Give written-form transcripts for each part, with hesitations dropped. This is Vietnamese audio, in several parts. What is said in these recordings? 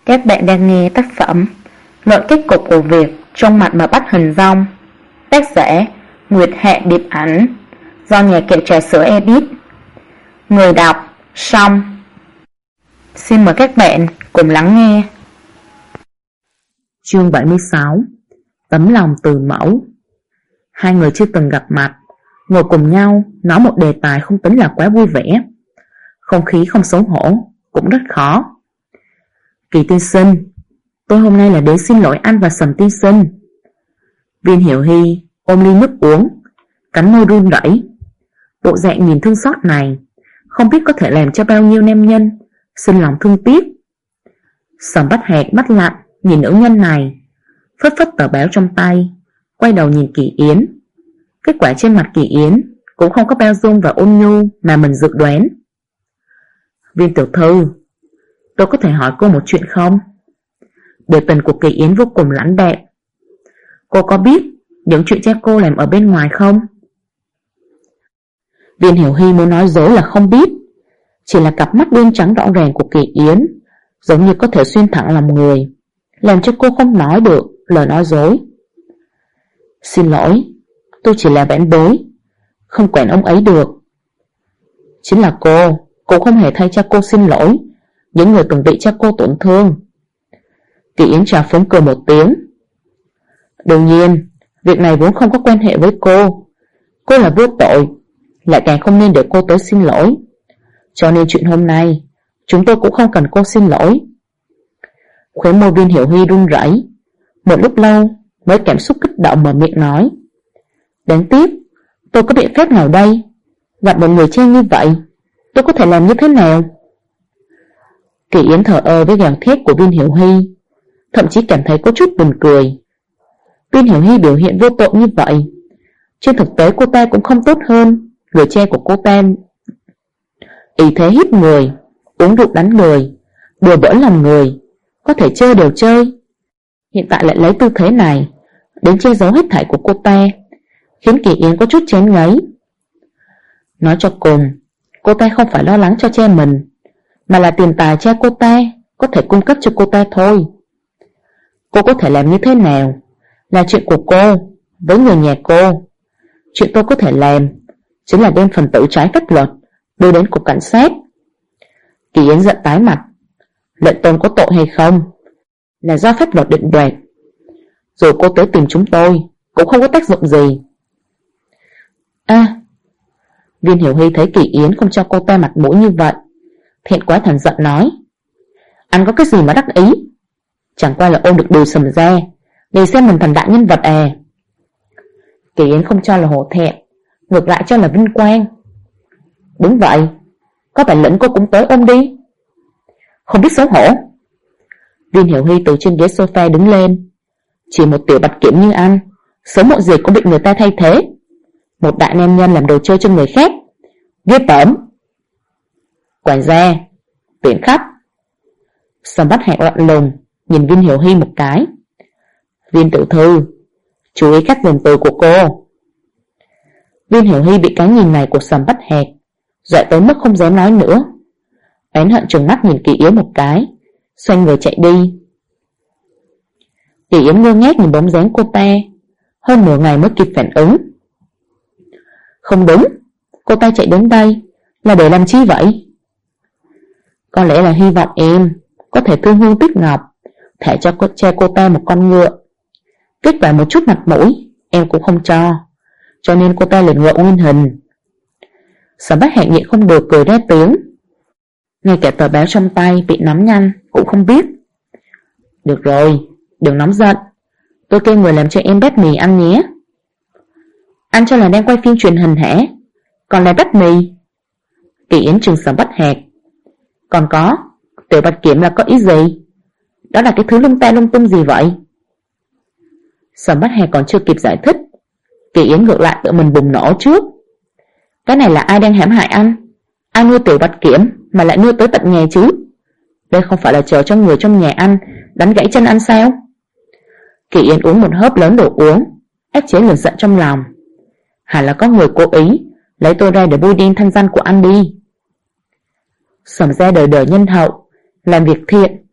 Các bạn đang nghe tác phẩm Luận kết cục của việc trong mặt mà bắt hình dong, tác giả Nguyệt Hạ Điệp Ảnh, do nhà kệ trà sữa edit. Người đọc Song. Xin mời các bạn cùng lắng nghe. Chương 76. Tấm lòng từ mẫu. Hai người chưa từng gặp mặt, ngồi cùng nhau nói một đề tài không tính là quá vui vẻ. Không khí không xấu hổ, cũng rất khó. Kỳ tiên sinh, tôi hôm nay là đến xin lỗi anh và Sầm tiên sinh. Viên Hiểu Hy ôm ly nước uống, cắn môi run rẩy. Bộ dạng nhìn thương xót này không biết có thể làm cho bao nhiêu nam nhân sinh lòng thương tiếc. Sầm Bách Hạc mắt lạnh nhìn nữ nhân này, phất phất tờ báo trong tay, quay đầu nhìn Kỳ Yến. Kết quả trên mặt Kỳ Yến cũng không có bao dung và ôn nhu mà mình dự đoán. Viên tiểu thư, tôi có thể hỏi cô một chuyện không? Biểu tình của Kỳ Yến vô cùng lãnh đạm. Cô có biết những chuyện cha cô làm ở bên ngoài không? Viên Hiểu Hy muốn nói dối là không biết, chỉ là cặp mắt đen trắng rõ ràng của Kỳ Yến giống như có thể xuyên thẳng lòng người, làm cho cô không nói được lời nói dối. Xin lỗi, tôi chỉ là bạn bối, không quen ông ấy được. Chính là cô cũng không hề thay cha cô xin lỗi những người từng bị cha cô tổn thương. Kỳ Yến trà phúng cười một tiếng. Đương nhiên, việc này vốn không có quan hệ với cô. Cô là vô tội, lại càng không nên để cô tới xin lỗi. Cho nên chuyện hôm nay chúng tôi cũng không cần cô xin lỗi. Khóe môi Viên Hiểu Hy run rẩy, một lúc lâu mới cảm xúc kích động mở miệng nói. Đáng tiếc, tôi có biện pháp nào đây? Gặp một người trên như vậy, tôi có thể làm như thế nào? Kỳ Yến thờ ơ với gào thét của Viên Hiểu Hy, thậm chí cảm thấy có chút buồn cười. Viên Hiểu Hy biểu hiện vô tội như vậy, trên thực tế cô ta cũng không tốt hơn người che của cô ta. Ý thế hiếp người, uống rượu đánh người, đùa bỡn lòng người, có thể chơi đều chơi. Hiện tại lại lấy tư thế này đến che giấu hết thảy của cô ta, khiến Kỳ Yến có chút chén ngấy. Nói cho cùng, cô ta không phải lo lắng cho cha mình, mà là tiền tài cha cô ta có thể cung cấp cho cô ta thôi. Cô có thể làm như thế nào là chuyện của cô với người nhà cô. Chuyện tôi có thể làm chính là đem phần tử trái pháp luật đưa đến cục cảnh sát. Kỳ Yến giận tái mặt. Lệnh tôn có tội hay không là do pháp luật định đoạt, rồi cô tới tìm chúng tôi cũng không có tác dụng gì. Viên Hiểu Hy thấy Kỳ Yến không cho cô ta mặt mũi như vậy, thẹn quá thành giận nói. Anh có cái gì mà đắc ý? Chẳng qua là ôm được đùi Sầm ra để xem mình thành đại nhân vật à? Kỳ Yến không cho là hổ thẹn, ngược lại cho là vinh quang. Đúng vậy, có bản lĩnh cô cũng tới ôm đi. Không biết xấu hổ. Viên Hiểu Hy từ trên ghế sofa đứng lên. Chỉ một tiểu bạch kiểm như anh, sớm muộn gì cũng bị người ta thay thế. Một đại nam nhân làm đồ chơi cho người khác, ghê tởm. Quản gia, tiễn khách. Sầm Bách Hạc lạnh lùng nhìn Viên Hiểu Hy một cái. Viên tiểu thư, chú ý cách dùng từ của cô. Viên Hiểu Hy bị cái nhìn này của Sầm Bách Hạc dọa tới mức không dám nói nữa, oán hận trừng mắt nhìn Kỳ Yến một cái, xoay người chạy đi. Kỳ Yến ngơ ngác nhìn bóng dáng cô ta, hơn nửa ngày mới kịp phản ứng. Không đúng, cô ta chạy đến đây là để làm chi vậy? Có lẽ là hy vọng em có thể thương hương tiếc ngọc, thả cho cô ta một con ngựa. Kết quả một chút mặt mũi em cũng không cho nên cô ta liền ngựa nguyên hình. Sở Bách Hạc nhịn không được cười ra tiếng. Ngay cả tờ báo trong tay bị nắm nhanh cũng không biết. Được rồi, đừng nóng giận, tôi kêu người làm cho em bát mì ăn nhé. Anh cho là đang quay phim truyền hình hả? Còn là bát mì? Kỳ Yến trừng Sở Bách Hạc. Còn có, tiểu bạch kiểm là có ý gì? Đó là cái thứ lung ta lung tung gì vậy? Sở Bách Hạc còn chưa kịp giải thích, Kỳ Yến ngược lại tự mình bùng nổ trước. Cái này là ai đang hãm hại anh? Ai nuôi tiểu bạch kiểm mà lại nuôi tới tận nhà chứ? Đây không phải là chờ cho người trong nhà anh đánh gãy chân anh sao? Kỳ Yến uống một hớp lớn đồ uống, ép chế lửa giận trong lòng. Hẳn là có người cố ý lấy tôi ra để bôi đen thanh danh của anh đi. Sầm gia đời đời nhân hậu, làm việc thiện,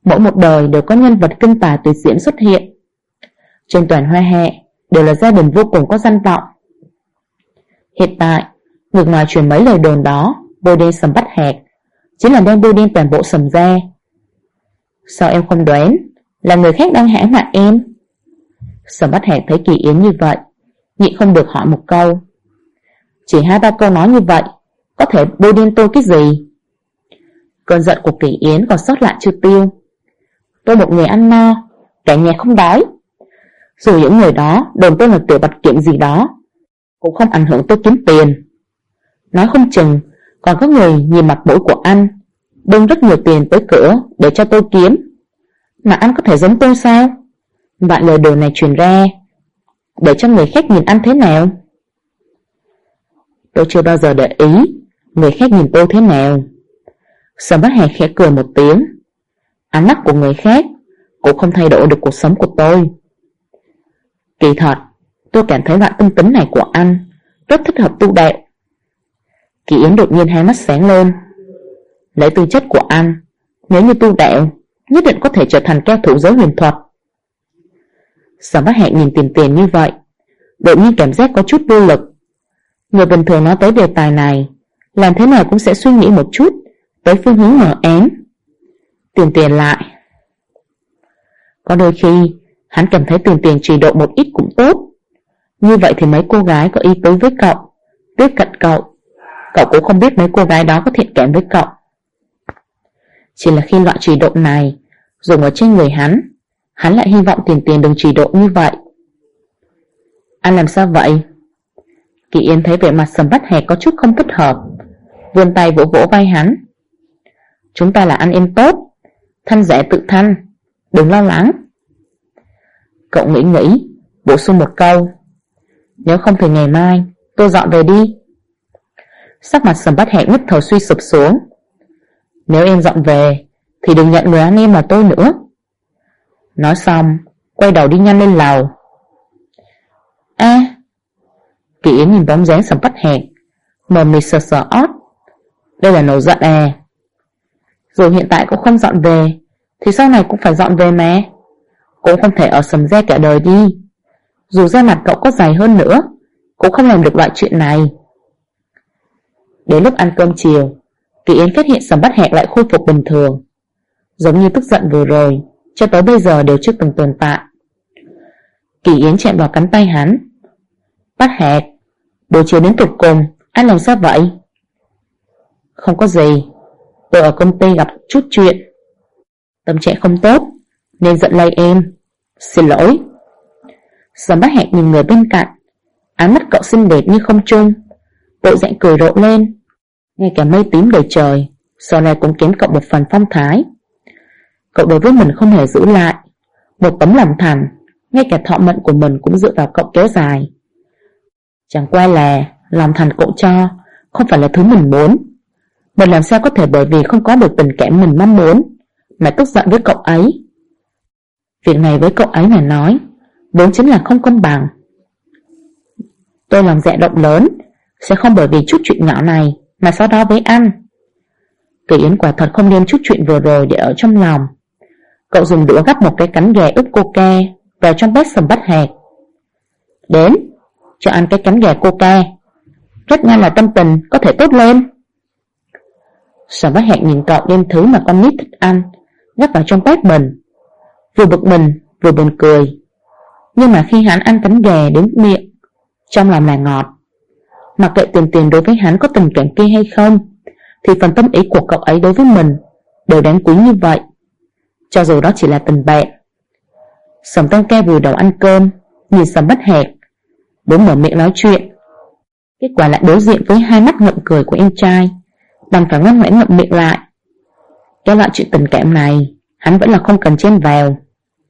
Mỗi một đời đều có nhân vật kinh tài tuyệt diễm xuất hiện. Trên toàn Hoa Hạ đều là gia đình vô cùng có danh vọng. Hiện tại, ngược ngoài truyền mấy lời đồn đó, bôi đen Sầm Bách Hạc chính là đang bôi đen toàn bộ Sầm gia. Sao em không đoán là người khác đang hãm hại em? Sầm Bách Hạc thấy Kỳ Yến như vậy, nhịn không được hỏi một câu. Chỉ 2-3 câu nói như vậy, có thể bôi đen tôi cái gì? Cơn giận của Kỳ Yến còn sót lại chưa tiêu. Tôi một người ăn no, cả nhà không đói. Dù những người đó đồn tôi là tiểu bạch kiểm gì đó, cũng không ảnh hưởng tôi kiếm tiền. Nói không chừng còn có người nhìn mặt mũi của anh bưng rất nhiều tiền tới cửa để cho tôi kiếm. Mà anh có thể giống tôi sao? Vạn lời đồn này truyền ra, để cho người khác nhìn anh thế nào? Tôi chưa bao giờ để ý người khác nhìn tôi thế nào. Sầm Bách Hạc khẽ cười một tiếng. Ánh mắt của người khác cũng không thay đổi được cuộc sống của tôi. Kỳ thật, tôi cảm thấy loại tâm tính này của anh rất thích hợp tu đạo. Kỳ Yến đột nhiên hai mắt sáng lên. Lấy tư chất của anh, nếu như tu đạo, nhất định có thể trở thành cao thủ giới huyền thuật. Sầm Bách Hạc nhìn Tiền Tiền như vậy, đột nhiên cảm giác có chút vô lực. Người bình thường nói tới đề tài này, làm thế nào cũng sẽ suy nghĩ một chút tới phương hướng mờ ám. Tiền Tiền lại. Có đôi khi, hắn cảm thấy Tiền Tiền trì độ một ít cũng tốt. Như vậy thì mấy cô gái có ý tứ với cậu, tiếp cận cậu, cậu cũng không biết mấy cô gái đó có thiện cảm với cậu. Chỉ là khi loại trì độ này dùng ở trên người hắn lại hy vọng Tiền Tiền đừng trì độ như vậy. Anh làm sao vậy? Kỳ Yến thấy vẻ mặt Sầm Bách Hạc có chút không thích hợp, vươn tay vỗ vỗ vai hắn. Chúng ta là anh em tốt, thanh giả tự thanh, đừng lo lắng. Cậu nghĩ, bổ sung một câu. Nếu không thì ngày mai tôi dọn về đi. Sắc mặt Sầm Bách Hạc nhất thời suy sụp xuống. Nếu em dọn về thì đừng nhận người anh em là tôi nữa. Nói xong, quay đầu đi nhanh lên lầu. Kỳ Yến nhìn bóng dáng Sầm Bách Hạc, mờ mịt sờ ót. Đây là nổi giận à? Dù hiện tại cũng không dọn về, thì sau này cũng phải dọn về mà. Cũng không thể ở Sầm gia cả đời đi. Dù da mặt cậu có dày hơn nữa, cũng không làm được loại chuyện này. Đến lúc ăn cơm chiều, Kỳ Yến phát hiện Sầm Bách Hạc lại khôi phục bình thường, giống như tức giận vừa rồi cho tới bây giờ đều chưa từng tồn tại. Kỳ Yến chạm vào cánh tay hắn. Bách Hạc, buổi chiều đến tụt cùng, anh làm sao vậy? Không có gì, tôi ở công ty gặp chút chuyện, tâm trạng không tốt nên giận lây em. Xin lỗi. Sầm Bách Hạc nhìn người bên cạnh, ánh mắt cậu xinh đẹp như không trung, bộ dạng cười rộ lên. Ngay cả mây tím đầy trời sau này cũng kém cậu một phần phong thái. Cậu đối với mình không hề giữ lại, một tấm lòng thành, ngay cả thọ mệnh của mình cũng dựa vào cậu kéo dài. Chẳng qua là lòng thành cậu cho không phải là thứ mình muốn. Mình làm sao có thể bởi vì không có được tình cảm mình mong muốn mà tức giận với cậu ấy? Việc này với cậu ấy mà nói vốn chính là không công bằng. Tôi lòng dạ rộng lớn, sẽ không bởi vì chút chuyện nhỏ này mà so đo với anh. Kỳ Yến quả thật không đem chút chuyện vừa rồi để ở trong lòng. Cậu dùng đũa gắp một cái cánh gà ướp coca vào trong bát Sầm Bách Hạc. Đến, cho ăn cái cánh gà coca, rất nhanh là tâm tình có thể tốt lên. Sầm Bách Hạc nhìn cậu đem thứ mà con nít thích ăn gắp vào trong bát mình, vừa bực mình vừa buồn cười. Nhưng mà khi hắn ăn cánh gà đến miệng, trong lòng là ngọt. Mặc kệ Tiền Tiền đối với hắn có tình cảm kia hay không, thì phần tâm ý của cậu ấy đối với mình đều đáng quý như vậy, cho dù đó chỉ là tình bạn. Sầm Tăng Ca vùi đầu ăn cơm, nhìn Sầm Bách Hạc, muốn mở miệng nói chuyện, kết quả lại đối diện với hai mắt ngậm cười của em trai, đành phải ngoan ngoãn ngậm miệng lại. Cái loại chuyện tình cảm này hắn vẫn là không cần chen vào.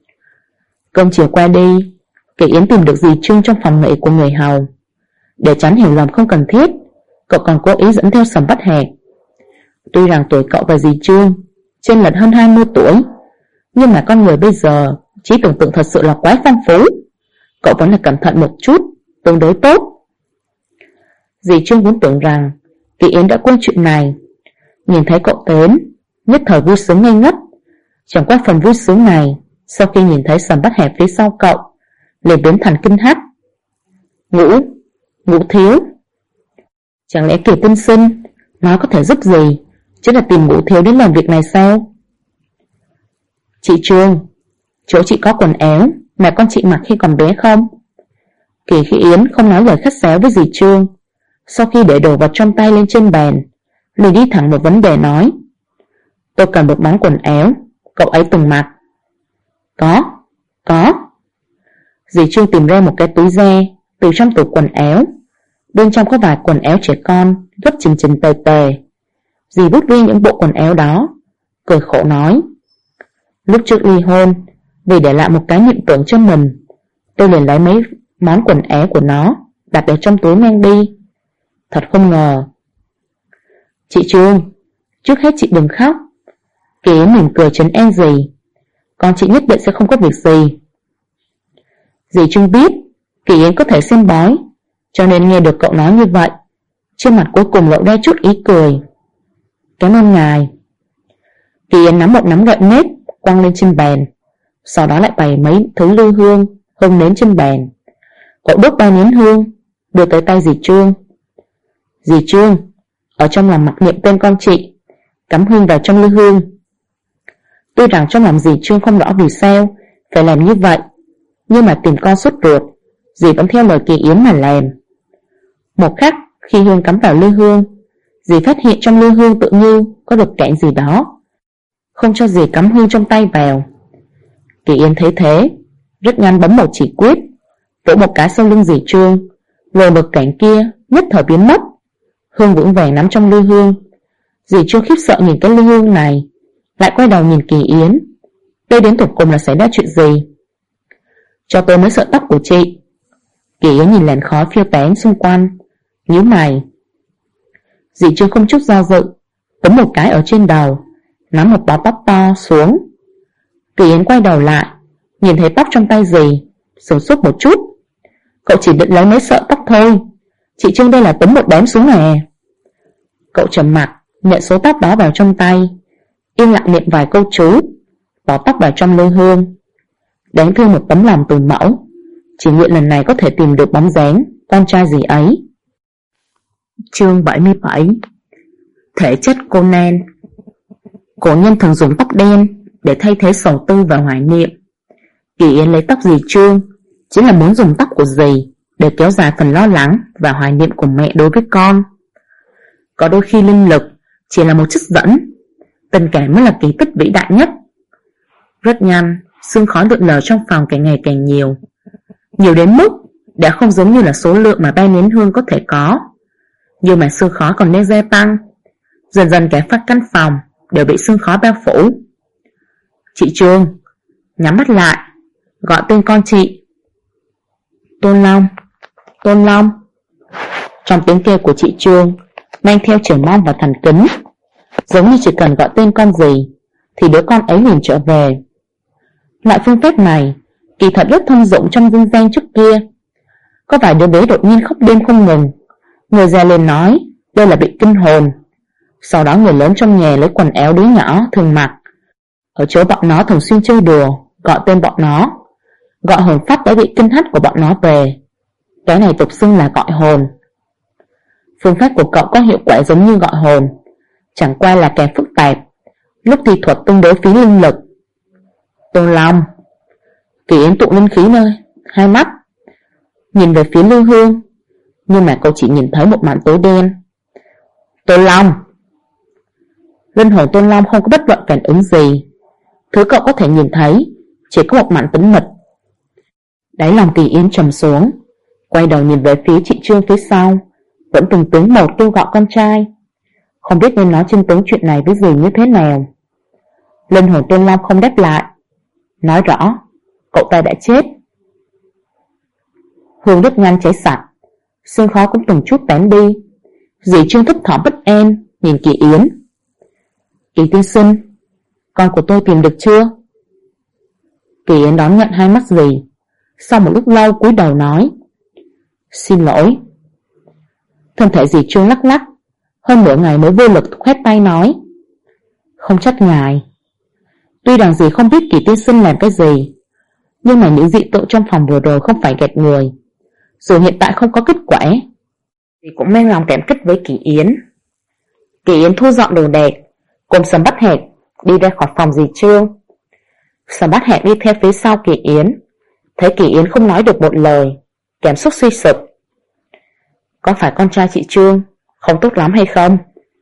Cơm chiều qua đi, Kỳ Yến tìm được dì Trương trong phòng nghỉ của người hầu. Để tránh hiểu lầm không cần thiết, cậu còn cố ý dẫn theo Sầm Bách Hạc. Tuy rằng tuổi cậu và dì Trương chênh lệch hơn 20 tuổi, nhưng mà con người bây giờ trí tưởng tượng thật sự là quá phong phú. Cậu vẫn là cẩn thận một chút, tương đối tốt. Dì Trương vốn tưởng rằng Kỳ Yến đã quên chuyện này, nhìn thấy cậu đến nhất thời vui sướng ngây ngất, Chẳng qua phần vui sướng này sau khi nhìn thấy Sầm Bát Hẹp phía sau cậu liền biến thành kinh hách. Ngũ thiếu. Chẳng lẽ Kiều tiên sinh nói có thể giúp gì, chứ là tìm Ngũ thiếu đến làm việc này sao? Chị Trương, chỗ chị có quần áo mà con chị mặc khi còn bé không? Kỳ Khi Yến không nói lời khách sáo với dì Trương. Sau khi để đồ vật trong tay lên trên bàn, liền đi thẳng vào vấn đề nói: tôi cần một món quần áo cậu ấy từng mặc. Có. Dì Trương tìm ra một cái túi da từ trong tủ quần áo. Bên trong có vài quần áo trẻ con gấp chỉnh tề tề. Dì vút đi những bộ quần áo đó, cười khổ nói: lúc trước ly hôn, vì để lại một cái niệm tưởng cho mình, tôi liền lấy mấy món quần áo của nó đặt ở trong túi mang đi. Thật không ngờ. Chị Trương, trước hết chị đừng khóc. Kỳ Yến mỉm cười trấn an dì: con chị nhất định sẽ không có việc gì. Dì Trương biết Kỳ Yến có thể xem bói, cho nên nghe được cậu nói như vậy, trên mặt cuối cùng lộ ra chút ý cười. Cảm ơn ngài. Kỳ Yến nắm một nắm gậy nếp quăng lên trên bàn, sau đó lại bày mấy thứ lư hương hương nến trên bàn. Cậu đốt 3 nén hương đưa tới tay dì Trương. Dì Trương, ở trong lòng mặc niệm tên con chị, cắm hương vào trong lư hương. Tuy rằng trong lòng dì Trương không rõ vì sao phải làm như vậy, nhưng mà tìm con sốt ruột, dì vẫn theo lời Kỳ Yến mà làm. Một khắc khi hương cắm vào lư hương, dì phát hiện trong lư hương tự như có được kẽn gì đó, không cho dì cắm hương trong tay vào. Kỳ Yến thấy thế, rất nhanh bấm một chỉ quyết, vỗ một cái sau lưng dì Trương, rồi được kẽn kia nhất thời biến mất. Hương vững vàng nắm trong lư hương. Dì Trương khiếp sợ nhìn cái lư hương này, lại quay đầu nhìn Kỳ Yến. Đây đến tột cùng là xảy ra chuyện gì? Cho tôi mấy sợi tóc của chị. Kỳ Yến nhìn làn khói phiêu tán xung quanh, nhíu mày. Dì Trương không chút do dự, bấm một cái ở trên đầu, nắm một bó tóc to xuống. Kỳ Yến quay đầu lại, nhìn thấy tóc trong tay dì, sửng sốt một chút. Cậu chỉ định lấy mấy sợi tóc thôi, chị Trương đây là túm một đám xuống nè. Cậu trầm mặc nhận số tóc đó vào trong tay, yên lặng niệm vài câu chú, bỏ tóc vào trong lư hương. Đáng thương một tấm lòng từ mẫu, chỉ nguyện lần này có thể tìm được bóng dáng con trai dì ấy. Chương 77. Thể chất Conan. Cổ nhân thường dùng tóc đen để thay thế sầu tư và hoài niệm. Kỳ Yến lấy tóc dì Trương chính là muốn dùng tóc của dì để kéo dài phần lo lắng và hoài niệm của mẹ đối với con. Có đôi khi linh lực chỉ là một chất dẫn, tình cảm mới là kỳ tích vĩ đại nhất. Rất nhanh, sương khói lượn lờ trong phòng càng ngày càng nhiều, nhiều đến mức đã không giống như là số lượng mà 3 nén hương có thể có, nhưng mà sương khói còn đang gia tăng. Dần dần cả phát căn phòng đều bị sương khói bao phủ. Chị Trương, nhắm mắt lại, gọi tên con chị. Tôn Long, Tôn Long. Trong tiếng kêu của chị Trương mang theo chờ mong và thành kính, giống như chỉ cần gọi tên con gì thì đứa con ấy liền trở về. Loại phương pháp này kỳ thật rất thông dụng trong dân gian trước kia. Có vài đứa bé đột nhiên khóc đêm không ngừng, người già liền nói đây là bị kinh hồn. Sau đó người lớn trong nhà lấy quần áo đứa nhỏ thường mặc ở chỗ bọn nó thường xuyên chơi đùa, gọi tên bọn nó, gọi hồn phách đã bị kinh hách của bọn nó về. Cái này tục xưng là gọi hồn. Phương pháp của cậu có hiệu quả giống như gọi hồn, chẳng qua là càng phức tạp, lúc thì thuật tương đối phí linh lực. Tôn Long. Kỳ Yến tụ linh khí nơi hai mắt, nhìn về phía lư hương, nhưng mà cậu chỉ nhìn thấy một mảng tối đen. Tôn Long. Linh hồn Tôn Long không có bất luận phản ứng gì, thứ cậu có thể nhìn thấy chỉ có một mảng tĩnh mịch. Đáy lòng Kỳ Yến trầm xuống, quay đầu nhìn về phía chị Trương phía sau, vẫn từng tiếng một kêu gọi con trai, không biết nên nói chân tướng chuyện này với dì như thế nào. Linh hồn Tôn Long không đáp lại, nói rõ cậu ta đã chết. Hương rất nhanh cháy sạch, sương khói cũng từng chút tán đi. Dì Trương thấp thỏm bất an nhìn Kỳ Yến. Kỳ tiên sinh, con của tôi tìm được chưa? Kỳ Yến đón nhận hai mắt dì, sau một lúc lâu cúi đầu nói: Xin lỗi. Thân thể dì Trương lắc lắc, hơn nửa ngày mới vô lực khoét tay nói: Không trách ngài. Tuy rằng dì không biết Kỳ tiên sinh làm cái gì, nhưng mà những dị tượng trong phòng vừa rồi không phải gạt người. Dù hiện tại không có kết quả, dì cũng mang lòng cảm kích với Kỳ Yến. Kỳ Yến thu dọn đồ đạc, cùng Sầm Bát Hạc đi ra khỏi phòng dì Trương. Sầm Bát Hạc đi theo phía sau Kỳ Yến, thấy Kỳ Yến không nói được một lời, cảm xúc suy sụp. Có phải con trai chị Trương không tốt lắm hay không?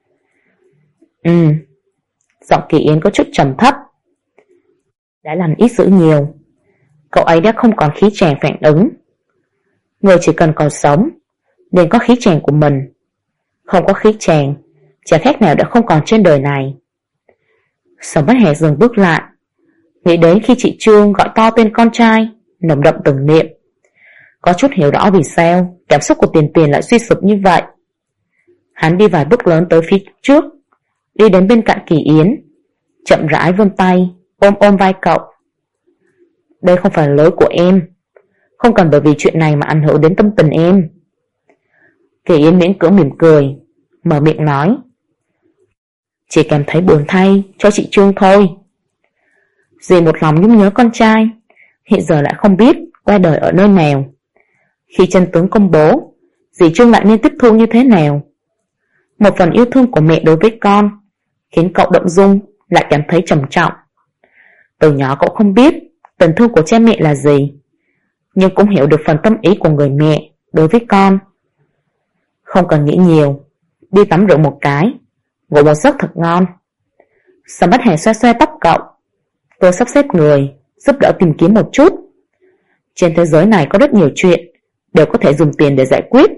Giọng Kỳ Yến có chút trầm thấp. Đã làm ít giữ nhiều, cậu ấy đã không còn khí tràng phản ứng. Người chỉ cần còn sống nên có khí tràng của mình. Không có khí tràng, chả khác nào đã không còn trên đời này. Sầm Bát Hạc dừng bước lại, nghĩ đến khi chị Trương gọi to tên con trai, nồng đậm từng niệm. Có chút hiểu rõ vì sao cảm xúc của Tiền Tiền lại suy sụp như vậy. Hắn đi vài bước lớn tới phía trước, đi đến bên cạnh Kỳ Yến, chậm rãi vươn tay ôm vai cậu. Đây không phải lỗi của em, không cần bởi vì chuyện này mà ảnh hưởng đến tâm tình em. Kỳ Yến miễn cưỡng mỉm cười, mở miệng nói, chỉ cảm thấy buồn thay cho chị Trương thôi. Dì một lòng nhung nhớ con trai, hiện giờ lại không biết qua đời ở nơi nào. Khi chân tướng công bố, dì Trương lại nên tiếp thu như thế nào? Một phần yêu thương của mẹ đối với con khiến cậu động dung, lại cảm thấy trầm trọng. Từ nhỏ cậu không biết tình thương của cha mẹ là gì, nhưng cũng hiểu được phần tâm ý của người mẹ đối với con. Không cần nghĩ nhiều, đi tắm rửa một cái, ngủ một giấc thật ngon. Sầm Bát Hạc xoa xoa tóc cậu. Tôi sắp xếp người giúp đỡ tìm kiếm một chút. Trên thế giới này có rất nhiều chuyện đều có thể dùng tiền để giải quyết.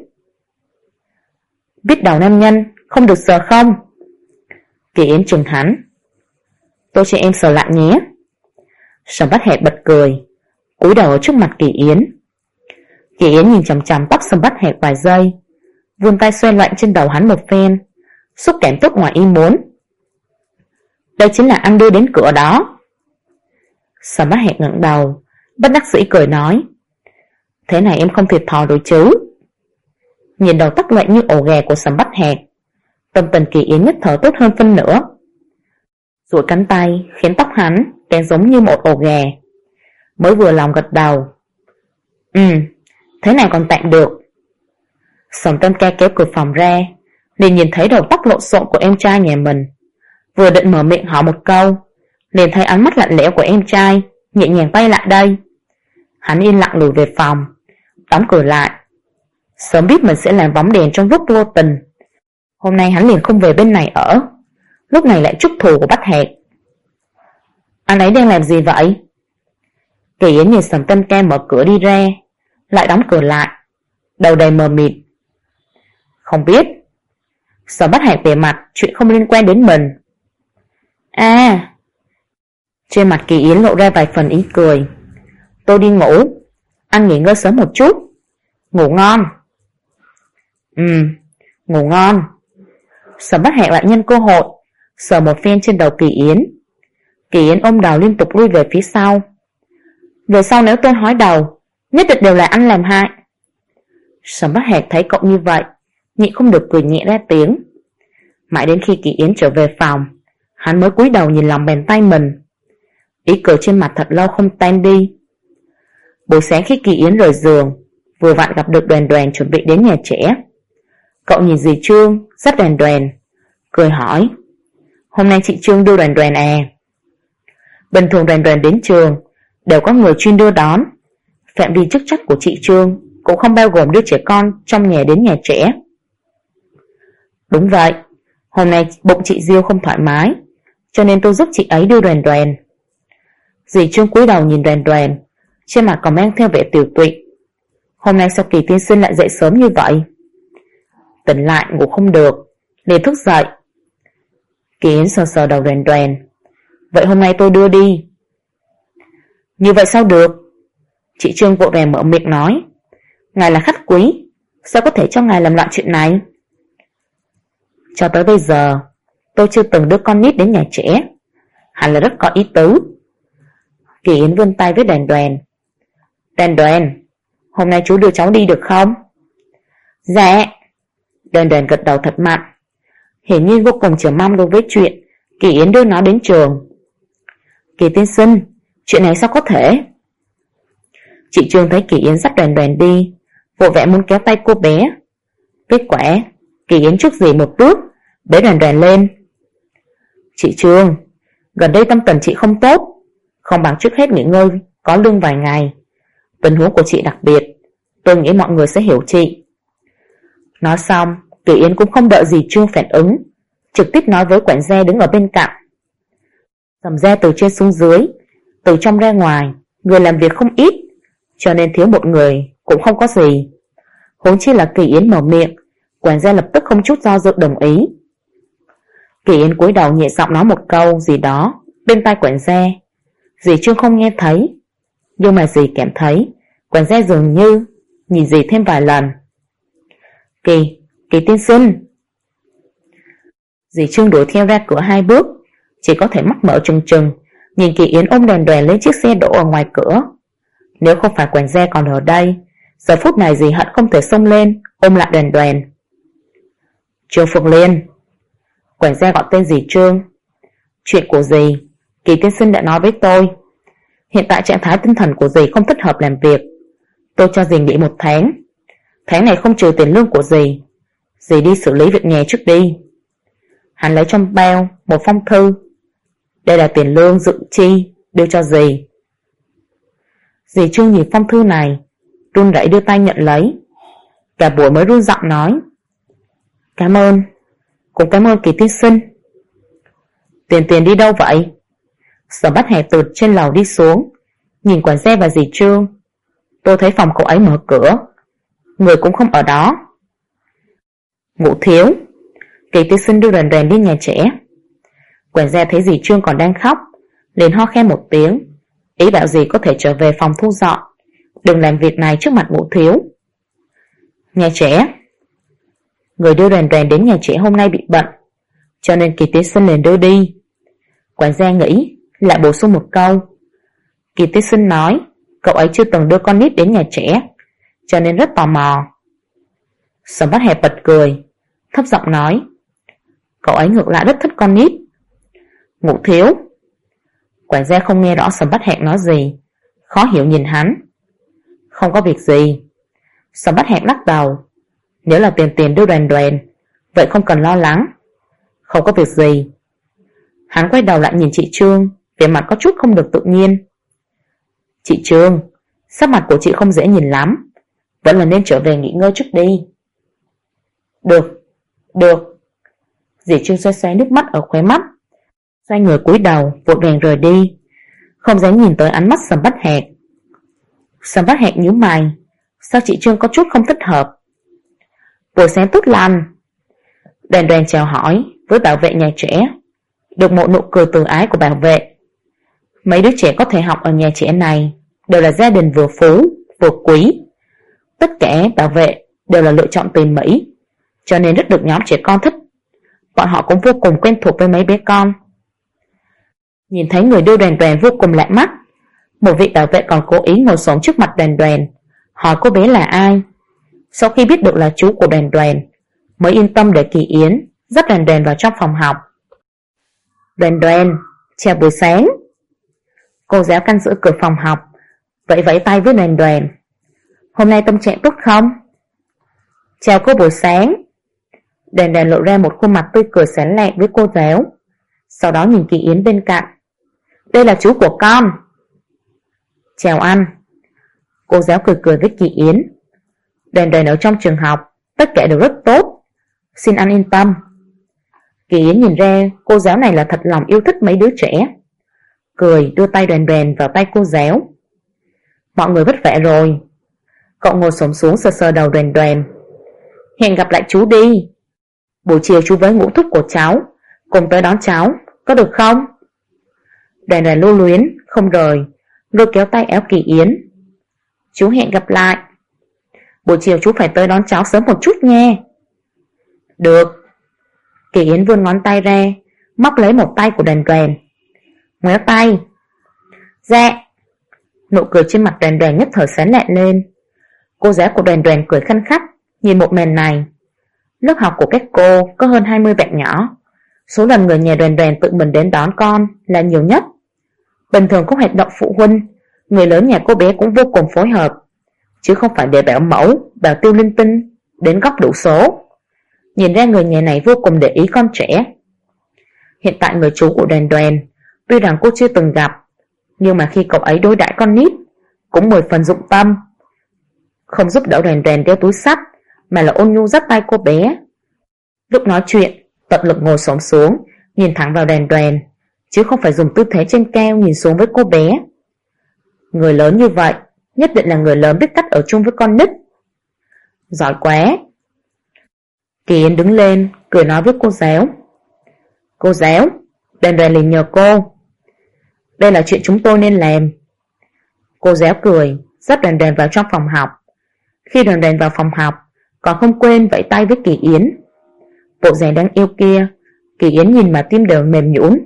Biết đầu nam nhân không được sờ không? Kỳ Yến trừng hắn. Tôi cho em sờ lại nhé. Sầm Bát Hạc bật cười, cúi đầu ở trước mặt Kỳ Yến. Kỳ Yến nhìn chằm chằm tóc Sầm Bát Hạc vài giây, vươn tay xoay loạn trên đầu hắn một phen, xúc cảm tốt ngoài ý muốn. Đây chính là anh đưa đến cửa đó. Sầm Bát Hạc ngẩng đầu, bất đắc dĩ cười nói, thế này em không thiệt thòi rồi chứ. Nhìn đầu tóc loạn như ổ gà của Sầm Bát Hạc, tâm tình Kỳ Yến nhất thời tốt hơn phân nửa. Duỗi cánh tay khiến tóc hắn càng giống như một ổ gà. Mới vừa lòng gật đầu. Thế này còn tạm được. Sầm Tâm Ca kéo cửa phòng ra, liền nhìn thấy đầu tóc lộn xộn của em trai nhà mình. Vừa định mở miệng hỏi một câu, liền thấy ánh mắt lạnh lẽo của em trai nhẹ nhàng bay lại đây. Hắn yên lặng lùi về phòng, đóng cửa lại. Sớm biết mình sẽ làm bóng đèn trong lúc vô tình, hôm nay hắn liền không về bên này ở, lúc này lại trút thù của Bát Hạc. Anh ấy đang làm gì vậy? Kỳ Yến nhìn Sầm Tâm Ca mở cửa đi ra, lại đóng cửa lại, đầu đầy mờ mịt. Không biết. Sầm Bát Hạc về mặt chuyện không liên quan đến mình. Trên mặt Kỳ Yến lộ ra vài phần ý cười. Tôi đi ngủ, anh nghỉ ngơi sớm một chút. Ngủ ngon. Ngủ ngon. Sầm Bát Hạc lại nhân cơ hội sờ một phen trên đầu Kỳ Yến. Kỳ Yến ôm đầu liên tục lui về phía sau. Về sau nếu tôi hói đầu, nhất định đều là anh làm hại. Sầm Bát Hạc thấy cậu như vậy, nhịn không được cười nhẹ ra tiếng. Mãi đến khi Kỳ Yến trở về phòng, hắn mới cúi đầu nhìn lòng bàn tay mình. Ý cười trên mặt thật lâu không tan đi. Buổi sáng khi Kỳ Yến rời giường, vừa vặn gặp được Đoàn Đoàn chuẩn bị đến nhà trẻ. Cậu nhìn dì Trương dắt Đoàn Đoàn, cười hỏi, hôm nay chị Trương đưa Đoàn Đoàn à? Bình thường Đoàn Đoàn đến trường đều có người chuyên đưa đón, phạm vi chức trách của chị Trương cũng không bao gồm đưa trẻ con trong nhà đến nhà trẻ. Đúng vậy, hôm nay bụng chị Diêu không thoải mái, cho nên tôi giúp chị ấy đưa Đoàn Đoàn. Dì Trương cúi đầu nhìn Đoàn Đoàn, trên mặt còn mang theo vẻ tiều tụy. Hôm nay sao Kỳ tiên sinh lại dậy sớm như vậy? Tỉnh lại ngủ không được, liền thức dậy. Kỳ Yến sờ sờ đầu Đoàn Đoàn. Vậy hôm nay tôi đưa đi. Như vậy sao được? Chị Trương vội vàng mở miệng nói, ngài là khách quý, sao có thể cho ngài làm loại chuyện này? Cho tới bây giờ tôi chưa từng đưa con nít đến nhà trẻ, hẳn là rất có ý tứ. Kỳ Yến vươn tay với Đoàn Đoàn. Đoàn Đoàn, hôm nay chú đưa cháu đi được không? Dạ. Đoàn Đoàn gật đầu thật mạnh, hiển nhiên vô cùng chờ mong đối với chuyện Kỳ Yến đưa nó đến trường. Kỳ tiên sinh, chuyện này sao có thể? Chị Trương thấy Kỳ Yến dắt Đoàn Đoàn đi, vội vã muốn kéo tay cô bé. Kết quả, Kỳ Yến trước dì một bước, bế Đoàn Đoàn lên. Chị Trương, gần đây tâm tình chị không tốt, không bằng trước hết nghỉ ngơi có lương vài ngày. Tình huống của chị đặc biệt, tôi nghĩ mọi người sẽ hiểu chị. Nói xong, Kỳ Yến cũng không đợi dì Trương phản ứng, trực tiếp nói với quản gia đứng ở bên cạnh. Sầm gia từ trên xuống dưới, từ trong ra ngoài, người làm việc không ít, cho nên thiếu một người cũng không có gì. Huống chi là Kỳ Yến mở miệng, quản gia lập tức không chút do dự đồng ý. Kỳ Yến cúi đầu nhẹ giọng nói một câu gì đó bên tai quản gia. Dì Trương không nghe thấy, nhưng mà dì cảm thấy quản gia dường như nhìn dì thêm vài lần. Kỳ tiên sinh. Dì Trương đuổi theo ra cửa 2 bước, chỉ có thể mắt mở trừng trừng nhìn Kỳ Yến ôm Đoàn Đoàn lên chiếc xe đỗ ở ngoài cửa. Nếu không phải quản gia còn ở đây, giờ phút này dì hận không thể xông lên ôm lại Đoàn Đoàn. Trương Phượng Liên. Quản gia gọi tên dì Trương. Chuyện của dì, Kỳ tiên sinh đã nói với tôi. Hiện tại trạng thái tinh thần của dì không thích hợp làm việc. Tôi cho dì nghỉ 1 tháng. Tháng này không trừ tiền lương của dì. Dì đi xử lý việc nhà trước đi. Hắn lấy trong bao một phong thư. Đây là tiền lương dự chi đưa cho dì. Dì Trương nhìn phong thư này, run rẩy đưa tay nhận lấy. Cả buổi mới run giọng nói: Cảm ơn, cũng cảm ơn Kỳ tiên sinh. Tiền đi đâu vậy? Sở Bát Hà từ trên lầu đi xuống, nhìn quản gia và dì Trương. Tôi thấy phòng cậu ấy mở cửa, người cũng không ở đó. Ngũ thiếu. Kỳ tiên sinh đưa Đoàn Đoàn đi nhà trẻ. Quản gia thấy dì Trương còn đang khóc, liền ho khen một tiếng, ý bảo dì có thể trở về phòng thu dọn, đừng làm việc này trước mặt Ngũ thiếu. Nhà trẻ. Người đưa Đoàn Đoàn đến nhà trẻ hôm nay bị bận, cho nên Kỳ tiên sinh liền đưa đi. Quản gia nghĩ, lại bổ sung một câu. Kỳ tiên sinh nói cậu ấy chưa từng đưa con nít đến nhà trẻ, cho nên rất tò mò. Sầm Bát Hẹp bật cười, thấp giọng nói: Cậu ấy ngược lại rất thích con nít. Ngũ thiếu. Quản gia không nghe rõ Sầm Bát Hẹp nói gì, khó hiểu nhìn hắn. Không có việc gì. Sầm Bát Hẹp lắc đầu. Nếu là tiền đưa Đoàn Đoàn, vậy không cần lo lắng. Không có việc gì. Hắn quay đầu lại nhìn chị Trương, vẻ mặt có chút không được tự nhiên. Chị Trương, sắc mặt của chị không dễ nhìn lắm, vẫn là nên trở về nghỉ ngơi trước đi. Được. Dì Trương xoay xoay nước mắt ở khóe mắt, xoay người cúi đầu vội vàng rời đi, không dám nhìn tới ánh mắt Sầm Bát Hẹt. Sầm Bát Hẹt nhíu mày, sao chị Trương có chút không thích hợp? Buổi sáng tốt lành. Đoàn Đoàn chào hỏi với bảo vệ nhà trẻ, được một nụ cười từ ái của bảo vệ. Mấy đứa trẻ có thể học ở nhà trẻ này đều là gia đình vừa phú vừa quý. Tất cả bảo vệ đều là lựa chọn tỉ mỉ, cho nên rất được nhóm trẻ con thích. Bọn họ cũng vô cùng quen thuộc với mấy bé con. Nhìn thấy người đưa Đoàn Đoàn vô cùng lạ mắt, một vị bảo vệ còn cố ý ngồi xổm trước mặt Đoàn Đoàn, hỏi cô bé là ai. Sau khi biết được là chú của Đoàn Đoàn, mới yên tâm để Kỳ Yến dắt Đoàn Đoàn vào trong phòng học. Đoàn Đoàn, chào buổi sáng. Cô giáo canh giữ cửa phòng học, vẫy vẫy tay với Đoàn Đoàn. Hôm nay tâm trạng tốt không? Chào cô buổi sáng. Đoàn Đoàn lộ ra một khuôn mặt tươi cười sáng lạng với cô giáo, sau đó nhìn Kỳ Yến bên cạnh. Đây là chú của con. Chào anh. Cô giáo cười cười với Kỳ Yến. Đoàn Đoàn ở trong trường học tất cả đều rất tốt, xin anh yên tâm. Kỳ Yến nhìn ra cô giáo này là thật lòng yêu thích mấy đứa trẻ, cười đưa tay Đoàn Đoàn vào tay cô giáo. Mọi người vất vả rồi. Cậu ngồi xổm xuống sờ sờ đầu Đoàn Đoàn. Hẹn gặp lại chú đi. Buổi chiều chú với Ngũ thúc của cháu cùng tới đón cháu, có được không? Đoàn Đoàn lưu luyến không rời, lôi kéo tay áo Kỳ Yến. Chú hẹn gặp lại. Buổi chiều chú phải tới đón cháu sớm một chút nha. Được. Kỳ Yến vươn ngón tay ra, móc lấy một tay của Đoàn Đoàn. Ngoéo tay. Dạ. Nụ cười trên mặt Đoàn Đoàn nhất thời sáng lạ lên. Cô giáo của Đoàn Đoàn cười khanh khách nhìn một màn này. Lớp học của các cô có hơn 20 bạn nhỏ, số lần người nhà Đoàn Đoàn tự mình đến đón con là nhiều nhất. Bình thường có hoạt động phụ huynh, người lớn nhà cô bé cũng vô cùng phối hợp, chứ không phải để bảo mẫu, bảo tiêu linh tinh, đến góc đủ số. Nhìn ra người nhà này vô cùng để ý con trẻ. Hiện tại người chú của Đoèn Đoèn, tuy rằng cô chưa từng gặp, nhưng mà khi cậu ấy đối đãi con nít, cũng 10 phần dụng tâm. Không giúp đỡ Đoèn Đoèn đeo túi xách, mà là ôn nhu dắt tay cô bé. Lúc nói chuyện, tận lực ngồi xổm xuống, nhìn thẳng vào Đoèn Đoèn, chứ không phải dùng tư thế trên cao nhìn xuống với cô bé. Người lớn như vậy, nhất định là người lớn biết cách ở chung với con nít. Giỏi quá. Kỳ Yến đứng lên, cười nói với cô giáo. Cô giáo, Đoèn Đoèn liền nhờ cô. Đây là chuyện chúng tôi nên làm. Cô giáo cười, dắt Đoèn Đoèn vào trong phòng học. Khi Đoèn Đoèn vào phòng học, còn không quên vẫy tay với Kỳ Yến. Bộ dáng đáng yêu kia, Kỳ Yến nhìn mà tim đều mềm nhũn.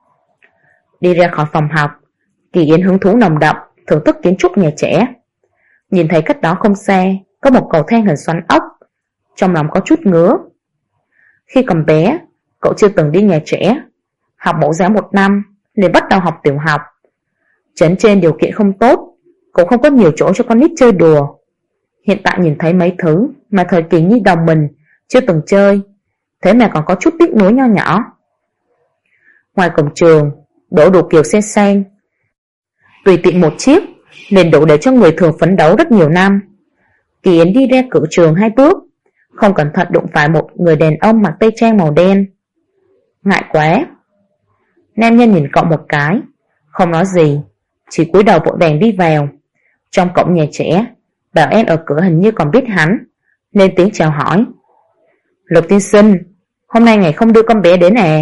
Đi ra khỏi phòng học, Kỳ Yến hứng thú nồng đậm thưởng thức kiến trúc nhà trẻ. Nhìn thấy cách đó không xa có một cầu thang hình xoắn ốc, trong lòng có chút ngứa. Khi còn bé, cậu chưa từng đi nhà trẻ, học mẫu giáo 1 năm liền bắt đầu học tiểu học. Trấn trên điều kiện không tốt, cũng không có nhiều chỗ cho con nít chơi đùa. Hiện tại nhìn thấy mấy thứ mà thời kỳ nhi đồng mình chưa từng chơi, thế mà còn có chút tiếc nuối nho nhỏ. Ngoài cổng trường đổ đủ kiểu xe sang, tùy tiện một chiếc liền đủ để cho người thường phấn đấu rất nhiều năm. Kỳ Yến đi ra cửa trường 2 bước, không cẩn thận đụng phải một người đàn ông mặc tây trang màu đen. Ngại quá. Nam nhân nhìn cậu một cái, không nói gì, chỉ cúi đầu vội vàng đi vào. Trong cổng nhà trẻ, bảo an ở cửa hình như còn biết hắn, lên tiếng chào hỏi. Lục tiên sinh, hôm nay ngày không đưa con bé đến à?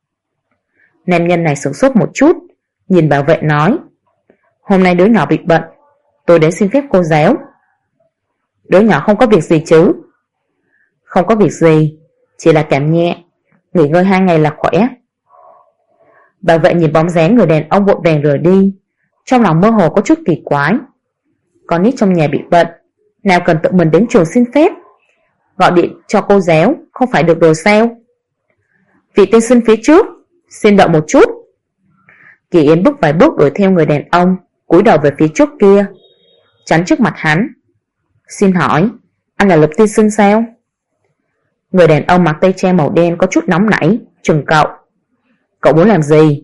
Nam nhân này sửng sốt một chút, nhìn bảo vệ nói. Hôm nay đứa nhỏ bị bệnh, tôi đến xin phép cô giáo. Đứa nhỏ không có việc gì chứ? Không có việc gì, chỉ là cảm nhẹ, nghỉ ngơi 2 ngày là khỏe. Bảo vệ nhìn bóng dáng người đàn ông vội vàng rời đi, trong lòng mơ hồ có chút kỳ quái. Con nít trong nhà bị bệnh, nào cần tự mình đến trường xin phép? Gọi điện cho cô giáo không phải được rồi sao? Vị tiên sinh phía trước, xin đợi một chút. Kỳ Yến bước vài bước đuổi theo người đàn ông, cúi đầu về phía trước kia, chắn trước mặt hắn. Xin hỏi, anh là Lục tiên sinh sao? Người đàn ông mặc tây trang màu đen có chút nóng nảy, chừng cậu. Cậu muốn làm gì?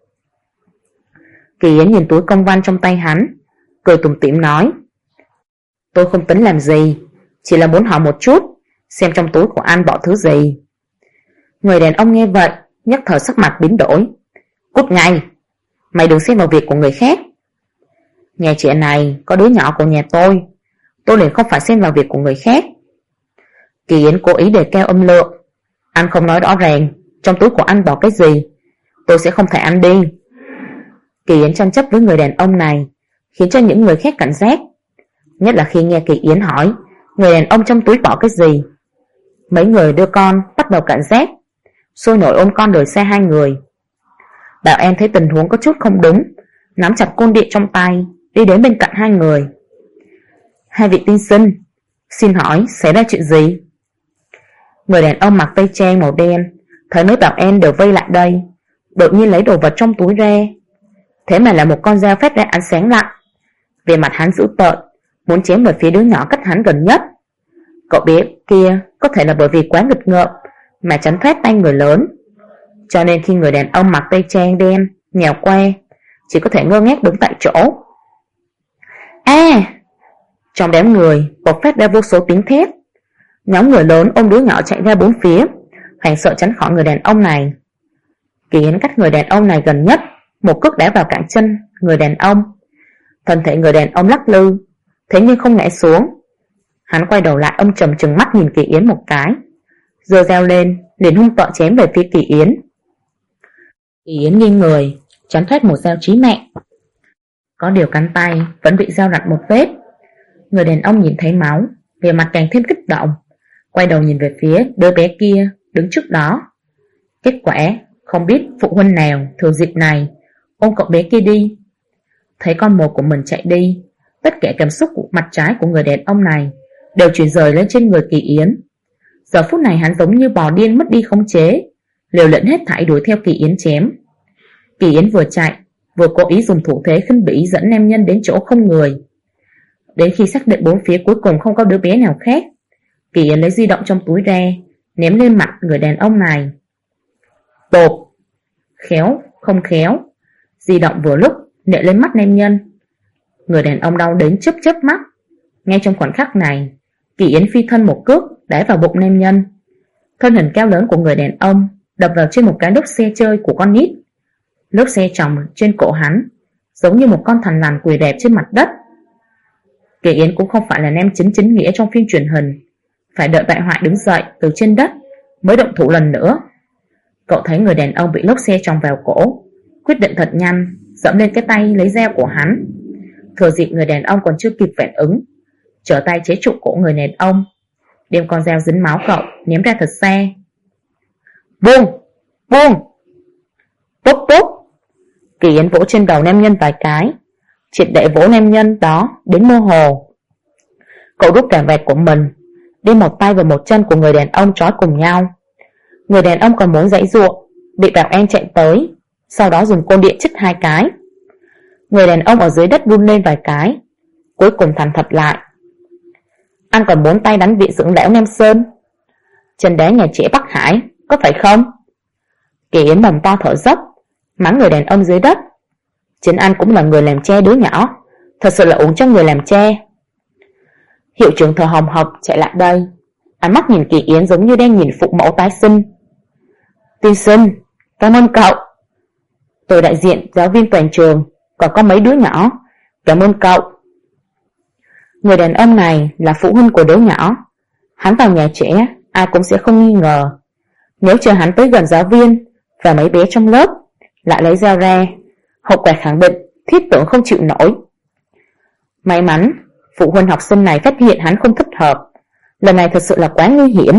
Kỳ Yến nhìn túi công văn trong tay hắn, cười tủm tỉm nói. Tôi không tính làm gì, chỉ là muốn hỏi một chút, xem trong túi của anh bỏ thứ gì. Người đàn ông nghe vậy, nhất thời sắc mặt biến đổi. Cút ngay, mày đừng xen vào việc của người khác. Nhà trẻ này có đứa nhỏ của nhà tôi liền không phải xen vào việc của người khác. Kỳ Yến cố ý đề cao âm lượng. Anh không nói rõ ràng trong túi của anh bỏ cái gì, tôi sẽ không thể ăn đi. Kỳ Yến tranh chấp với người đàn ông này khiến cho những người khác cảnh giác, nhất là khi nghe Kỳ Yến hỏi người đàn ông trong túi bỏ cái gì. Mấy người đưa con bắt đầu cảnh giác, sôi nổi ôm con rời xa 2 người. Bảo em thấy tình huống có chút không đúng, nắm chặt côn điện trong tay, đi đến bên cạnh 2 người. Hai vị tiên sinh, xin hỏi xảy ra chuyện gì? Người đàn ông mặc tây trang màu đen thấy mấy bảo em đều vây lại đây, đột nhiên lấy đồ vật trong túi ra. Thế mà là một con dao phát ra ánh sáng lạnh. Về mặt hắn dữ tợn, muốn chém về phía đứa nhỏ cách hắn gần nhất. Cậu bé kia có thể là bởi vì quá nghịch ngợm mà tránh thoát tay người lớn, cho nên khi người đàn ông mặc tây trang đen nhào qua, chỉ có thể ngơ ngác đứng tại chỗ. Trong đám người bộc phát ra vô số tiếng thét. Nhóm người lớn ôm đứa nhỏ chạy ra 4 phía, hoảng sợ tránh khỏi người đàn ông này. Kỳ Yến cách người đàn ông này gần nhất, một cước đá vào cẳng chân người đàn ông. Thân thể người đàn ông lắc lư, thế nhưng không ngã xuống. Hắn quay đầu lại âm trầm trừng mắt nhìn Kỳ Yến một cái, giơ dao lên liền hung tợn chém về phía Kỳ Yến. Kỳ Yến nghiêng người tránh thoát một dao chí mạng, có điều cánh tay vẫn bị dao rạch một vết. Người đàn ông nhìn thấy máu, vẻ mặt càng thêm kích động, quay đầu nhìn về phía đứa bé kia đứng trước đó. Kết quả không biết phụ huynh nào thừa dịp này ôm cậu bé kia đi. Thấy con mồi của mình chạy đi, tất cả cảm xúc của mặt trái của người đàn ông này đều chuyển rời lên trên người Kỳ Yến. Giờ phút này hắn giống như bò điên mất đi khống chế, liều lĩnh hết thảy đuổi theo Kỳ Yến chém. Kỳ Yến vừa chạy vừa cố ý dùng thủ thế khinh bỉ dẫn nam nhân đến chỗ không người. Đến khi xác định bốn phía cuối cùng không có đứa bé nào khác, Kỳ Yến lấy di động trong túi ra, ném lên mặt người đàn ông này. Tộp! Khéo, không khéo, di động vừa lúc nện lên mắt nam nhân. Người đàn ông đau đến chớp chớp mắt. Ngay trong khoảnh khắc này, Kỳ Yến phi thân một cước đá vào bụng nam nhân. Thân hình cao lớn của người đàn ông đập vào trên một cái lốp xe chơi của con nít. Lốp xe tròng trên cổ hắn, giống như một con thằn lằn quỳ đẹp trên mặt đất. Kỳ Yến cũng không phải là nam chính chính nghĩa trong phim truyền hình, phải đợi bại hoại đứng dậy từ trên đất mới động thủ lần nữa. Cậu thấy người đàn ông bị lốp xe tròng vào cổ, quyết định thật nhanh dẫm lên cái tay lấy dao của hắn. Thừa dịp người đàn ông còn chưa kịp phản ứng, trở tay chế trụ cổ người đàn ông, đem con dao dính máu cậu ném ra thật xa. Buông! Buông! Tốt tốt! Kỳ Yến vỗ trên đầu nam nhân vài cái, triệt để vỗ nam nhân đó đến mơ hồ. Cậu rút cả vẹt của mình, đem một tay và một chân của người đàn ông trói cùng nhau. Người đàn ông còn muốn giãy giụa, bị bảo an chạy tới, sau đó dùng côn điện chích 2 cái. Người đàn ông ở dưới đất run lên vài cái, cuối cùng thành thật lại. Anh còn muốn tay đánh viện dưỡng lão Nam Sơn, chân đá nhà trẻ Bắc Hải, có phải không? Kỳ Yến mồm to thở dốc, mắng người đàn ông dưới đất. Chính anh cũng là người làm cha đứa nhỏ, thật sự là uổng cho người làm cha. Hiệu trưởng thở hồng hộc chạy lại đây, ánh mắt nhìn Kỳ Yến giống như đang nhìn phụ mẫu tái sinh. Tiên sinh, cảm ơn cậu. Tôi đại diện giáo viên toàn trường, còn có mấy đứa nhỏ, cảm ơn cậu. Người đàn ông này là phụ huynh của đứa nhỏ. Hắn vào nhà trẻ, ai cũng sẽ không nghi ngờ. Nếu chờ hắn tới gần giáo viên và mấy bé trong lớp, lại lấy dao ra, hậu quả khẳng định thiết tưởng không chịu nổi. May mắn, phụ huynh học sinh này phát hiện hắn không thích hợp. Lần này thật sự là quá nguy hiểm.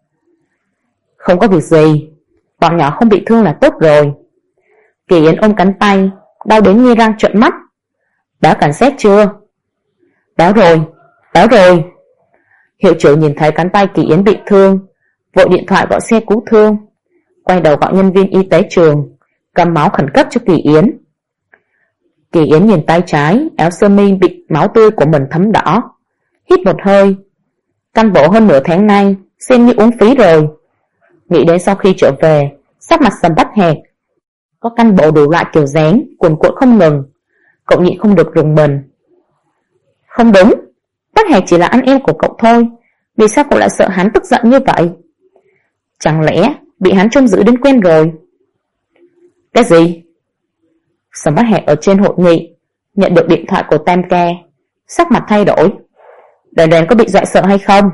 Không có việc gì, bọn nhỏ không bị thương là tốt rồi. Kỳ Yến ôm cánh tay, đau đến nhe răng trợn mắt. Báo cảnh sát chưa? Báo rồi, báo rồi. Hiệu trưởng nhìn thấy cánh tay Kỳ Yến bị thương, vội điện thoại gọi xe cứu thương, quay đầu gọi nhân viên y tế trường, cầm máu khẩn cấp cho Kỳ Yến. Kỳ Yến nhìn tay trái, áo sơ mi bị máu tươi của mình thấm đỏ, hít một hơi. Căn bộ hơn nửa tháng nay, xem như uống phí rồi. Nghĩ đến sau khi trở về, sắc mặt Sầm Bách Hạc. Có căn bộ đủ loại kiểu dáng, cuồn cuộn không ngừng. Cậu nhịn không được rùng mình. Không đúng, Bách Hạc chỉ là anh em của cậu thôi, vì sao cậu lại sợ hắn tức giận như vậy? Chẳng lẽ bị hắn trông giữ đến quen rồi? Cái gì? Sầm Bách Hạc ở trên hội nghị nhận được điện thoại của Tam Ca, sắc mặt thay đổi. Đàn đàn có bị dọa sợ hay không?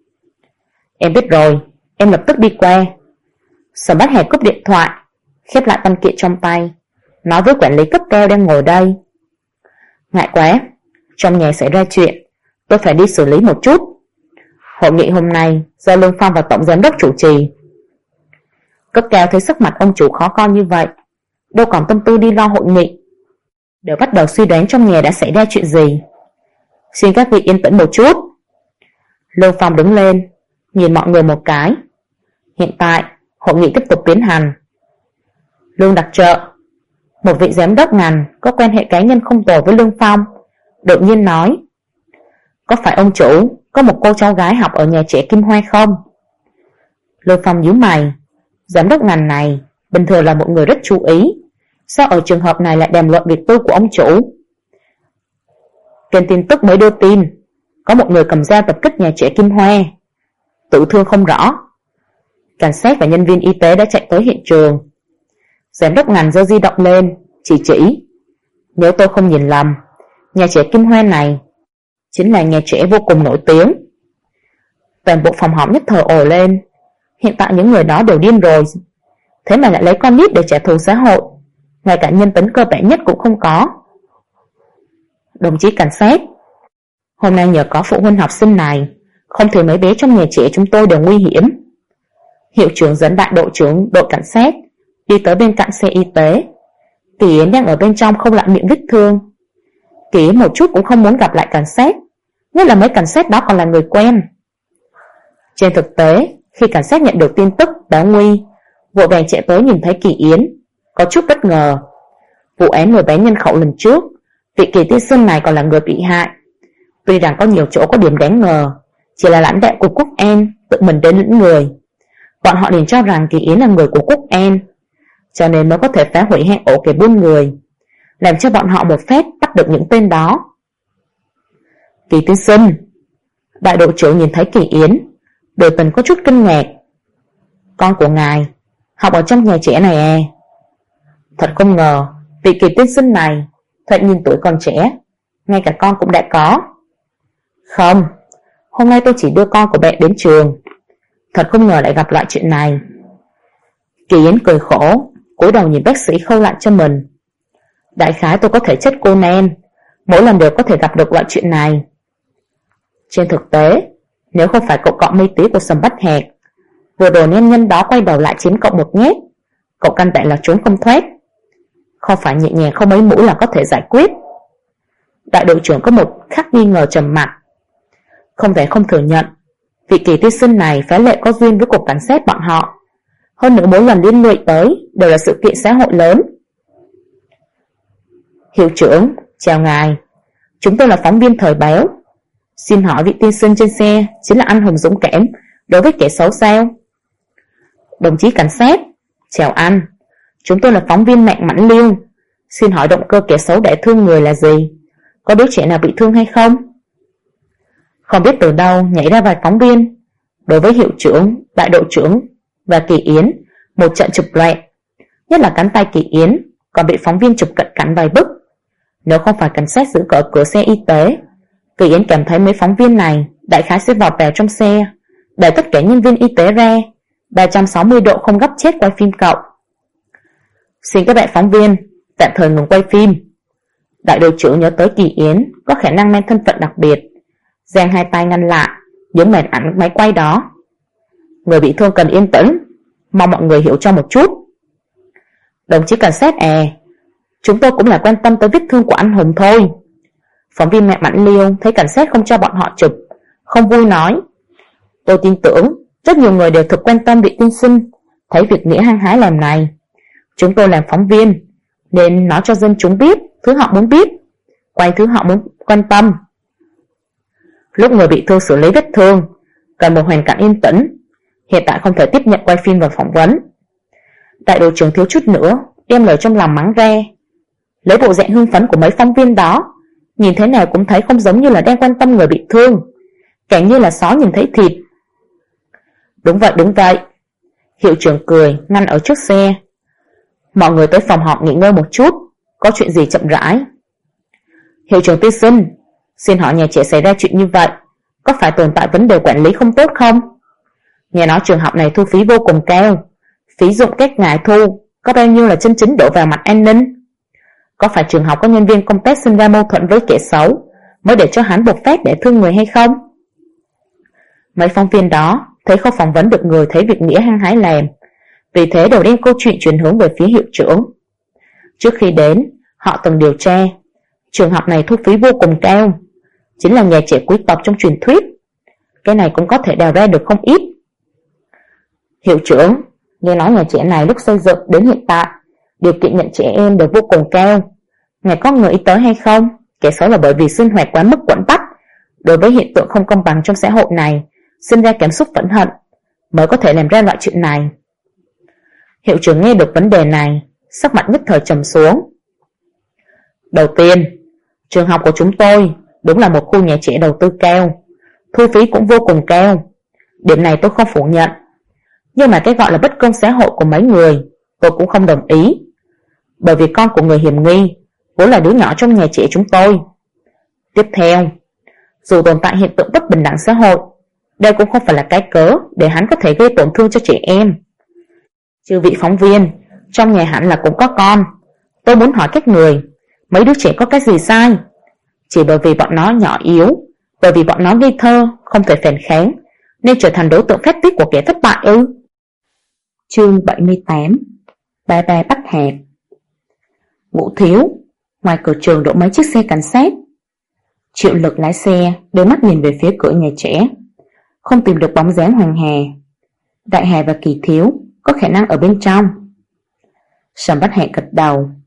Em biết rồi, em lập tức đi qua. Sầm Bách Hạc cúp điện thoại, khép lại văn kiện trong tay, nói với quản lý cấp cao đang ngồi đây. Ngại quá, trong nhà xảy ra chuyện, tôi phải đi xử lý một chút. Hội nghị hôm nay do Lương Phong và Tổng Giám đốc chủ trì. Cấp cao thấy sắc mặt ông chủ khó coi như vậy, đâu còn tâm tư đi lo hội nghị, đều bắt đầu suy đoán trong nhà đã xảy ra chuyện gì. Xin các vị yên tĩnh một chút. Lương Phong đứng lên, nhìn mọi người một cái. Hiện tại, hội nghị tiếp tục tiến hành. Lương Đặc Trợ, một vị giám đốc ngành có quan hệ cá nhân không tồi với Lương Phong, đột nhiên nói: có phải ông chủ có một cô cháu gái học ở nhà trẻ Kim Hoa không? Lương Phong nhíu mày. Giám đốc ngành này bình thường là một người rất chú ý, sao ở trường hợp này lại đàm luận việc tư của ông chủ? Kênh tin tức mới đưa tin có một người cầm dao tập kích nhà trẻ Kim Hoa, tự thương không rõ. Cảnh sát và nhân viên y tế đã chạy tới hiện trường. Giám đốc ngành giơ di động lên, chỉ. Nếu tôi không nhìn lầm, nhà trẻ Kim Hoa này chính là nhà trẻ vô cùng nổi tiếng. Toàn bộ phòng họp nhất thời ồ lên. Hiện tại những người đó đều điên rồi, thế mà lại lấy con nít để trả thù xã hội, ngay cả nhân tính cơ bản nhất cũng không có. Đồng chí cảnh sát, hôm nay nhờ có phụ huynh học sinh này, không thì mấy bé trong nhà trẻ chúng tôi đều nguy hiểm. Hiệu trưởng dẫn đại đội trưởng đội cảnh sát đi tới bên cạnh xe y tế. Kỳ Yến đang ở bên trong không lặn miệng vết thương. Kỳ Yến một chút cũng không muốn gặp lại cảnh sát, nhất là mấy cảnh sát đó còn là người quen. Trên thực tế, khi cảnh sát nhận được tin tức báo nguy, vội vàng chạy tới nhìn thấy Kỳ Yến, có chút bất ngờ. Vụ án người bán nhân khẩu lần trước, vị Kỳ tiên sinh này còn là người bị hại. Tuy rằng có nhiều chỗ có điểm đáng ngờ, chỉ là lãnh đạo của Quốc An tự mình đến lĩnh người. Bọn họ liền cho rằng Kỳ Yến là người của Quốc An, cho nên mới có thể phá hủy hang ổ kẻ buôn người, làm cho bọn họ một phép bắt được những tên đó. Kỳ tiên sinh, đại đội trưởng nhìn thấy Kỳ Yến, biểu tình có chút kinh ngạc. Con của ngài học ở trong nhà trẻ này à? Thật không ngờ vị Kỳ tiên sinh này thoạt nhìn tuổi còn trẻ, ngay cả con cũng đã có. Không, hôm nay tôi chỉ đưa con của bạn đến trường. Thật không ngờ lại gặp loại chuyện này. Kỳ Yến cười khổ, cúi đầu nhìn bác sĩ khâu lại cho mình. Đại khái tôi có thể chất cô Nan, mỗi lần đều có thể gặp được loại chuyện này. Trên thực tế, nếu không phải cậu cọ mê tí của Sầm Bách Hạc, vừa rồi nam nhân đó quay đầu lại chiếm cậu một nhát, cậu căn bản là trốn không thoát. Không phải nhẹ nhàng không mấy mũi là có thể giải quyết. Đại đội trưởng có một khắc nghi ngờ trầm mặc. Không thể không thừa nhận, vị Kỳ tiên sinh này phá lệ có duyên với cục cảnh sát bọn họ. Hơn nữa mỗi lần liên lụy tới đều là sự kiện xã hội lớn. Hiệu trưởng, chào ngài. Chúng tôi là phóng viên thời báo. Xin hỏi vị tiên sinh trên xe chính là anh hùng dũng cảm đối với kẻ xấu sao? Đồng chí cảnh sát, chào anh. Chúng tôi là phóng viên Mạng Mãnh Liêu. Xin hỏi động cơ kẻ xấu để thương người là gì? Có đứa trẻ nào bị thương hay không? Không biết từ đâu nhảy ra vài phóng viên. Đối với hiệu trưởng, đại đội trưởng và Kỳ Yến, một trận chụp loạn. Nhất là cánh tay Kỳ Yến còn bị phóng viên chụp cận cảnh vài bức. Nếu không phải cảnh sát giữ cửa xe y tế, Kỳ Yến cảm thấy mấy phóng viên này đại khái sẽ vọt vào trong xe, để tất cả nhân viên y tế ra 360 độ không gấp chết quay phim cậu. Xin các bạn phóng viên tạm thời ngừng quay phim. Đại đội trưởng nhớ tới Kỳ Yến có khả năng mang thân phận đặc biệt, giang hai tay ngăn lại, những màn ảnh máy quay đó. Người bị thương cần yên tĩnh, mong mọi người hiểu cho một chút. Đồng chí cảnh sát à, chúng tôi cũng là quan tâm tới vết thương của anh hùng thôi. Phóng viên Mẹ Mãnh Liêu thấy cảnh sát không cho bọn họ chụp, không vui nói. Tôi tin tưởng rất nhiều người đều thực quan tâm vị tiên sinh thấy việc nghĩa hăng hái làm này. Chúng tôi làm phóng viên nên nói cho dân chúng biết thứ họ muốn biết, quay thứ họ muốn quan tâm. Lúc người bị thương xử lý vết thương cần một hoàn cảnh yên tĩnh, hiện tại không thể tiếp nhận quay phim và phỏng vấn. Đại đội trưởng thiếu chút nữa đem lời trong lòng mắng ra. Lấy bộ dạng hưng phấn của mấy phóng viên đó, nhìn thế nào cũng thấy không giống như là đang quan tâm người bị thương, càng như là sói nhìn thấy thịt. Đúng vậy. Hiệu trưởng cười ngăn ở trước xe. Mọi người tới phòng họp nghỉ ngơi một chút, có chuyện gì chậm rãi. Hiệu trưởng tiên sinh, xin hỏi nhà trẻ xảy ra chuyện như vậy, có phải tồn tại vấn đề quản lý không tốt không? Nghe nói trường học này thu phí vô cùng cao, phí dụng các ngài thu có bao nhiêu là chân chính đổ vào mặt an ninh? Có phải trường học có nhân viên công tác sinh ra mâu thuẫn với kẻ xấu mới để cho hắn bộc phát để thương người hay không? Mấy phóng viên đó thấy không phỏng vấn được người thấy việc nghĩa hăng hái làm, vì thế đều đem câu chuyện chuyển hướng về phía hiệu trưởng. Trước khi đến, họ từng điều tra, trường học này thu phí vô cùng cao, chính là nhà trẻ quý tộc trong truyền thuyết. Cái này cũng có thể đào ra được không ít. Hiệu trưởng, nghe nói nhà trẻ này lúc xây dựng đến hiện tại, điều kiện nhận trẻ em đều vô cùng cao. Ngài có người ý tới hay không? Kẻ xấu là bởi vì sinh hoạt quá mức quẫn tắc, đối với hiện tượng không công bằng trong xã hội này sinh ra cảm xúc phẫn hận, mới có thể làm ra loại chuyện này. Hiệu trưởng nghe được vấn đề này, sắc mặt nhất thời trầm xuống. Đầu tiên, trường học của chúng tôi đúng là một khu nhà trẻ đầu tư cao, thu phí cũng vô cùng cao. Điểm này tôi không phủ nhận. Nhưng mà cái gọi là bất công xã hội của mấy người, tôi cũng không đồng ý. Bởi vì con của người hiểm nghi vốn là đứa nhỏ trong nhà trẻ chúng tôi. Tiếp theo, dù tồn tại hiện tượng bất bình đẳng xã hội, đây cũng không phải là cái cớ để hắn có thể gây tổn thương cho trẻ em. Chư vị phóng viên, trong nhà hẳn là cũng có con. Tôi muốn hỏi các người, mấy đứa trẻ có cái gì sai? Chỉ bởi vì bọn nó nhỏ yếu, bởi vì bọn nó ngây thơ, không thể phản kháng, nên trở thành đối tượng phép tích của kẻ thất bại ư? Chương 78. Ba bắt hẹp. Ngũ Thiếu, ngoài cửa trường đỗ mấy chiếc xe cảnh sát. Triệu Lực lái xe, đưa mắt nhìn về phía cửa nhà trẻ, không tìm được bóng dáng Hoàng Hà. Đại Hà và Kỳ Thiếu có khả năng ở bên trong. Sầm Bách Hạc gật đầu.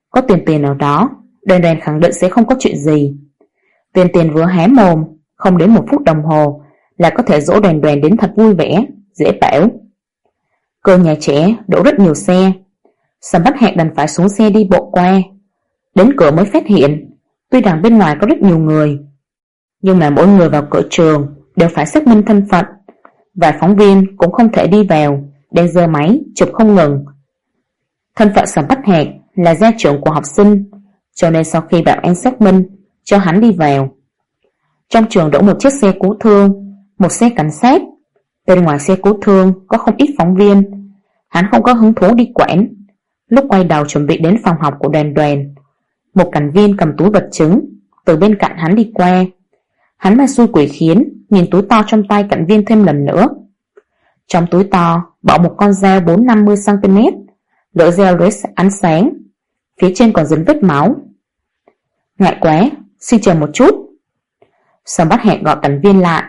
Có tiền ở đó, Đoan Đoan khẳng định sẽ không có chuyện gì. Tiền vừa hé mồm, không đến 1 phút đồng hồ là có thể dỗ Đoan Đoan đến thật vui vẻ, dễ bảo. Cửa nhà trẻ đổ rất nhiều xe. Sầm Bách Hạc đành phải xuống xe đi bộ qua. Đến cửa mới phát hiện, tuy rằng bên ngoài có rất nhiều người, nhưng mà mỗi người vào cửa trường đều phải xác minh thân phận. Vài phóng viên cũng không thể đi vào, đang giơ máy chụp không ngừng. Thân phận Sầm Bách Hạc là gia trưởng của học sinh, cho nên sau khi bảo an xác minh, cho hắn đi vào. Trong trường đổ một chiếc xe cứu thương, một xe cảnh sát. Bên ngoài xe cứu thương có không ít phóng viên. Hắn không có hứng thú đi quản. Lúc quay đầu chuẩn bị đến phòng học của Đoàn Đoàn, một cảnh viên cầm túi vật chứng từ bên cạnh hắn đi qua. Hắn ma xui quỷ khiến nhìn túi to trong tay cảnh viên thêm lần nữa. Trong túi to bỏ một con dao 4-50cm, lưỡi dao lóe ánh sáng, phía trên còn dính vết máu. Ngại quá, xin chờ một chút. Sầm Bách Hạc gọi cảnh viên lại.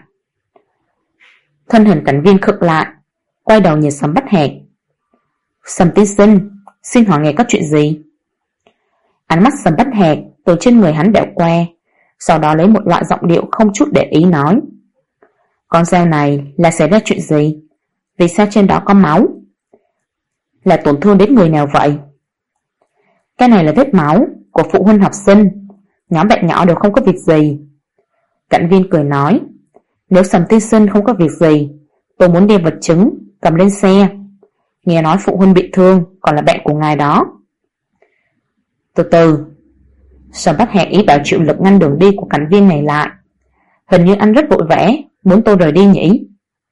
Thân hình cảnh viên khựng lại, quay đầu nhìn Sầm Bách Hạc. Sầm tiên sinh, xin hỏi ngài có chuyện gì? Ánh mắt Sầm Bách Hạc từ trên người hắn đảo qua, sau đó lấy một loại giọng điệu không chút để ý nói. Con dao này là xảy ra chuyện gì? Vì sao trên đó có máu? Là tổn thương đến người nào vậy? Cái này là vết máu của phụ huynh học sinh, nhóm bạn nhỏ đều không có việc gì. Cảnh viên cười nói, nếu Sầm tiên sinh không có việc gì, tôi muốn đem vật chứng cầm lên xe. Nghe nói phụ huynh bị thương còn là bạn của ngài đó. Từ từ. Sầm Bách Hạc ý bảo Triệu Lực ngăn đường đi của cảnh viên này lại. Hình như anh rất vội vã, muốn tôi rời đi nhỉ?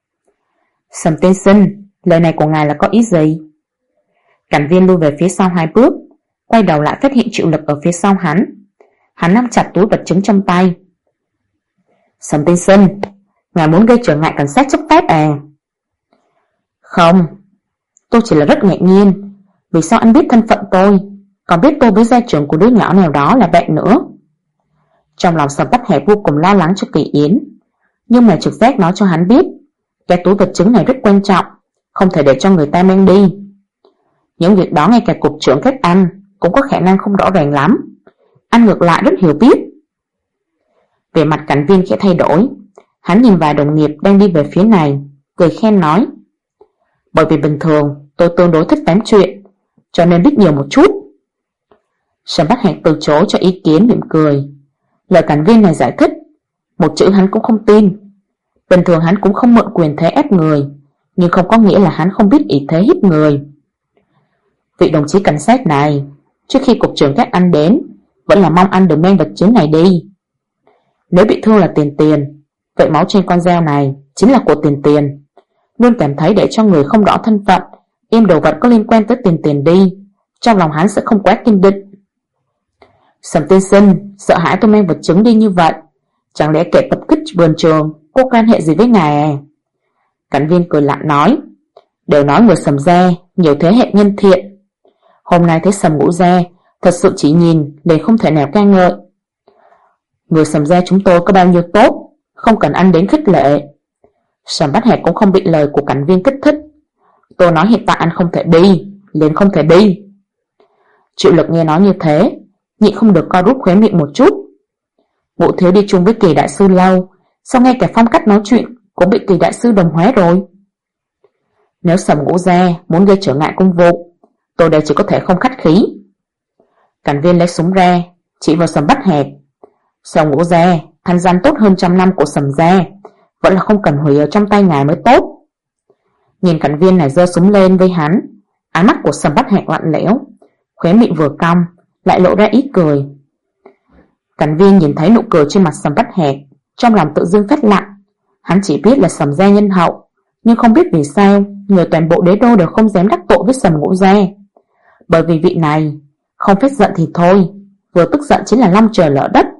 Sầm tiên sinh, lời này của ngài là có ý gì? Cảnh viên lui về phía sau 2 bước, quay đầu lại phát hiện Triệu Lực ở phía sau hắn. Hắn nắm chặt túi vật chứng trong tay. Sầm tiên sinh, ngài muốn gây trở ngại cảnh sát chấp pháp à? Không, tôi chỉ là rất ngạc nhiên. Vì sao anh biết thân phận tôi, còn biết tôi với gia trưởng của đứa nhỏ nào đó là bạn nữa? Trong lòng Sầm Bách Hạc vô cùng lo lắng cho Kỳ Yến, nhưng mà trực giác nói cho hắn biết cái túi vật chứng này rất quan trọng, không thể để cho người ta mang đi. Những việc đó ngay cả cục trưởng các anh cũng có khả năng không rõ ràng lắm. Anh ngược lại rất hiểu biết. Về mặt cảnh viên khẽ thay đổi, hắn nhìn vài đồng nghiệp đang đi về phía này, cười khen nói, bởi vì bình thường tôi tương đối thích tám chuyện, cho nên biết nhiều một chút. Sầm Bách Hạc từ chối cho ý kiến, mỉm cười. Lời cảnh viên này giải thích, một chữ hắn cũng không tin. Bình thường hắn cũng không mượn quyền thế ép người, nhưng không có nghĩa là hắn không biết ý thế hiếp người. Vị đồng chí cảnh sát này, trước khi cục trưởng các anh đến, vẫn là mong anh đừng mang vật chứng này đi. Nếu bị thương là tiền, vậy máu trên con dao này chính là của tiền. Luôn cảm thấy để cho người không rõ thân phận đem đồ vật có liên quan tới tiền đi, trong lòng hắn sẽ không quá kiên định. Sầm tiên sinh, sợ hãi tôi mang vật chứng đi như vậy, chẳng lẽ kẻ tập kích vườn trường có quan hệ gì với ngài à? Cảnh viên cười lạnh nói, đều nói người Sầm gia nhiều thế hệ nhân thiện, hôm nay thấy Sầm Ngũ gia thật sự chỉ nhìn liền không thể nào ca ngợi. Người Sầm gia chúng tôi có bao nhiêu tốt, không cần anh đến khích lệ. Sầm Bách Hạc cũng không bị lời của cảnh viên kích thích. Tôi nói hiện tại anh không thể đi, liền không thể đi. Triệu Lực nghe nói như thế, nhịn không được co rút khóe miệng một chút. Ngũ thiếu đi chung với Kỳ đại sư lâu, sao ngay cả phong cách nói chuyện cũng bị Kỳ đại sư đồng hóa rồi? Nếu Sầm Ngũ gia muốn gây trở ngại công vụ, tôi đây chỉ có thể không khách khí. Cảnh viên lấy súng ra, chỉ vào Sầm Bách Hạc. Sầm Ngũ gia, thanh danh tốt hơn 100 năm của Sầm gia, vẫn là không cần hủy ở trong tay ngài mới tốt. Nhìn cảnh viên này giơ súng lên với hắn, ánh mắt của Sầm Bách Hạc lạnh lẽo, khóe miệng vừa cong, lại lộ ra ý cười. Cảnh viên nhìn thấy nụ cười trên mặt Sầm Bách Hạc, trong lòng tự dưng phát lạnh. Hắn chỉ biết là Sầm gia nhân hậu, nhưng không biết vì sao người toàn bộ đế đô đều không dám đắc tội với Sầm Ngũ gia. Bởi vì vị này không phết giận thì thôi, vừa tức giận chính là long trời lở đất.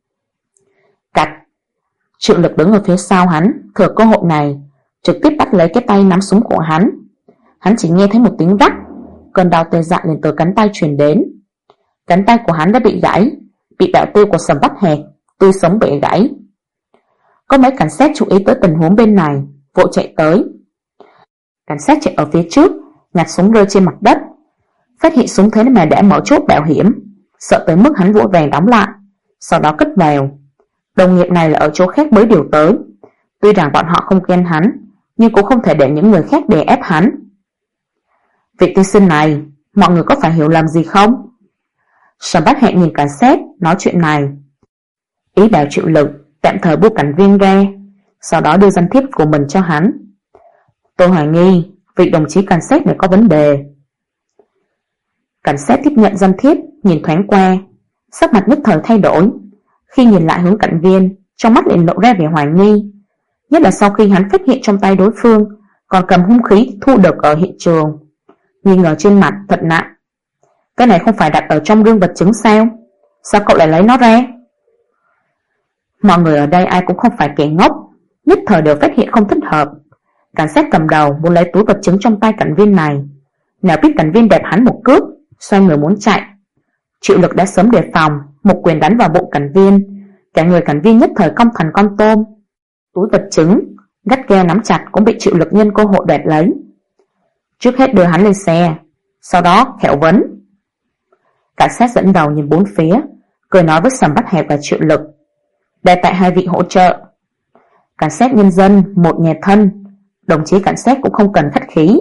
Cạch. Triệu Lực đứng ở phía sau hắn, thừa cơ hội này trực tiếp bắt lấy cái tay nắm súng của hắn. Hắn chỉ nghe thấy một tiếng rắc, cơn đau tê dại liền từ cánh tay truyền đến. Cánh tay của hắn đã bị gãy, bị bảo tiêu của Sầm Bách Hạc tươi sống bể gãy. Có mấy cảnh sát chú ý tới tình huống bên này, vội chạy tới. Cảnh sát chạy ở phía trước, nhặt súng rơi trên mặt đất, Phát hiện súng thế mà đã mở chốt bảo hiểm, sợ tới mức hắn vội vàng đóng lại, sau đó cất vào. Đồng nghiệp này là ở chỗ khác mới điều tới, tuy rằng bọn họ không ghen hắn, nhưng cũng không thể để những người khác đè ép hắn. Vị tiên sinh này, mọi người có phải hiểu lầm gì không? Sầm Bách Hẹn nhìn cảnh sát nói chuyện này, ý bảo Triệu Lực tạm thời buông Cảnh Viên ra, sau đó đưa danh thiếp của mình cho hắn. Tôi hoài nghi vị đồng chí cảnh sát này có vấn đề. Cảnh sát tiếp nhận danh thiếp, nhìn thoáng qua, sắc mặt nhất thời thay đổi. Khi nhìn lại hướng Cảnh Viên, trong mắt liền lộ ra vẻ hoài nghi, nhất là sau khi hắn phát hiện trong tay đối phương còn cầm hung khí thu được ở hiện trường, nghi ngờ trên mặt thật nặng. Cái này không phải đặt ở trong gương vật chứng sao? Sao cậu lại lấy nó ra? Mọi người ở đây ai cũng không phải kẻ ngốc, nhất thời đều phát hiện không thích hợp. Cảnh sát cầm đầu muốn lấy túi vật chứng trong tay Cảnh Viên này, nào biết Cảnh Viên đẹp hắn một cước, xoay người muốn chạy. Triệu Lực đã sớm đề phòng, một quyền đánh vào bụng Cảnh Viên, cả người Cảnh Viên nhất thời cong thành con tôm. Túi vật chứng gắt gao nắm chặt cũng bị Triệu Lực nhân cơ hội đoạt lấy. Trước hết đưa hắn lên xe, sau đó khẻo vấn. Cảnh sát dẫn đầu nhìn bốn phía, cười nói với Sầm Bách Hẹp và Triệu Lực, đa tạ hai vị hỗ trợ. Cảnh sát nhân dân một nhà thân, đồng chí cảnh sát cũng không cần khách khí.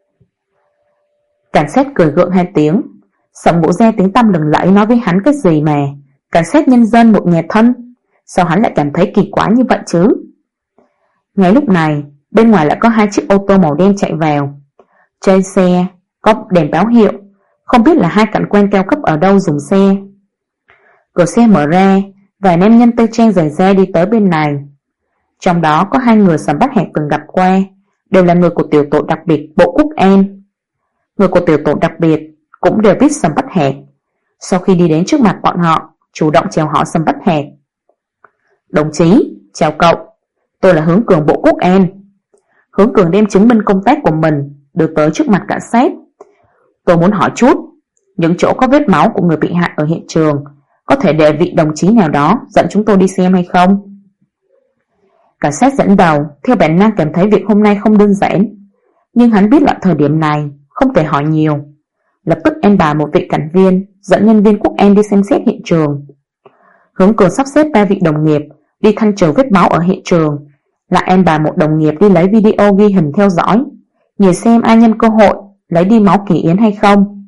Cảnh sát cười gượng hai tiếng. Sầm Ngũ Gia tiếng tăm lừng lẫy nói với hắn cái gì mà cảnh sát nhân dân một nhà thân, sao hắn lại cảm thấy kỳ quái như vậy chứ? Ngay lúc này, bên ngoài lại có hai chiếc ô tô màu đen chạy vào. Trên xe có đèn báo hiệu, không biết là hai cảnh quan cao cấp ở đâu dùng xe. Cửa xe mở ra, vài nam nhân tây trang rời ra đi tới bên này. Trong đó có hai người Sầm Bách Hạc từng gặp qua, đều là người của tiểu tổ đặc biệt Bộ Quốc an. Người của tiểu tổ đặc biệt cũng đều biết Sầm Bách Hạc. Sau khi đi đến trước mặt bọn họ, chủ động chào hỏi Sầm Bách Hạc. Đồng chí, chào cậu, tôi là Hướng Cường Bộ Quốc an. Hướng Cường đem chứng minh công tác của mình đưa tới trước mặt cảnh sát. Tôi muốn hỏi chút, những chỗ có vết máu của người bị hại ở hiện trường có thể để vị đồng chí nào đó dẫn chúng tôi đi xem hay không? Cảnh sát dẫn đầu theo bản năng cảm thấy việc hôm nay không đơn giản, nhưng hắn biết loại thời điểm này không thể hỏi nhiều, lập tức an bài một vị cảnh viên dẫn nhân viên Quốc an đi xem xét hiện trường. Hướng Cường sắp xếp 3 vị đồng nghiệp đi thanh trừ vết máu ở hiện trường, lại an bài một đồng nghiệp đi lấy video ghi hình theo dõi, nhìn xem ai nhân cơ hội lấy đi máu Kỳ Yến hay không.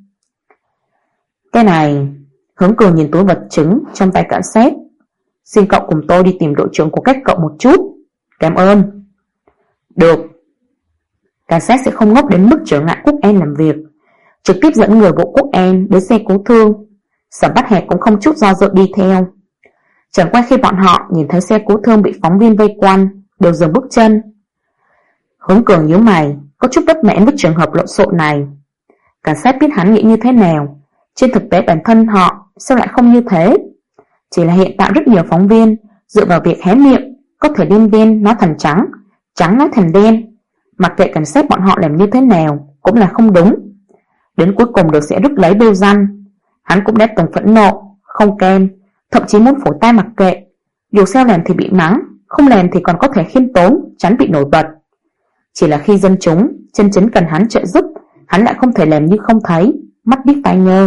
Cái này, Hướng Cường nhìn túi vật chứng trong tay cảnh sát. Xin cậu cùng tôi đi tìm đội trưởng của các cậu một chút. Cảm ơn. Được. Cảnh sát sẽ không ngốc đến mức trở ngại Quốc an làm việc, trực tiếp dẫn người Bộ Quốc an đến xe cứu thương. Sầm Bách Hạc cũng không chút do dự đi theo. Chẳng qua khi bọn họ nhìn thấy xe cứu thương bị phóng viên vây quanh, đều dừng bước chân. Hướng Cường nhíu mày, có chút bất mãn với trường hợp lộn xộn này. Cảnh sát biết hắn nghĩ như thế nào, trên thực tế bản thân họ sao lại không như thế. Chỉ là hiện tại rất nhiều phóng viên dựa vào việc hé miệng có thể đem đen nói thành trắng, trắng nói thành đen. Mặc kệ cảnh sát bọn họ làm như thế nào cũng là không đúng, đến cuối cùng được sẽ rước lấy bêu danh. Hắn cũng đã từng phẫn nộ, không cam, thậm chí muốn phủi tay mặc kệ. Dù sao làm thì bị mắng, không làm thì còn có thể khiêm tốn, tránh bị nổi bật. Chỉ là khi dân chúng chân chính cần hắn trợ giúp, hắn lại không thể làm như không thấy, mắt điếc tai ngơ.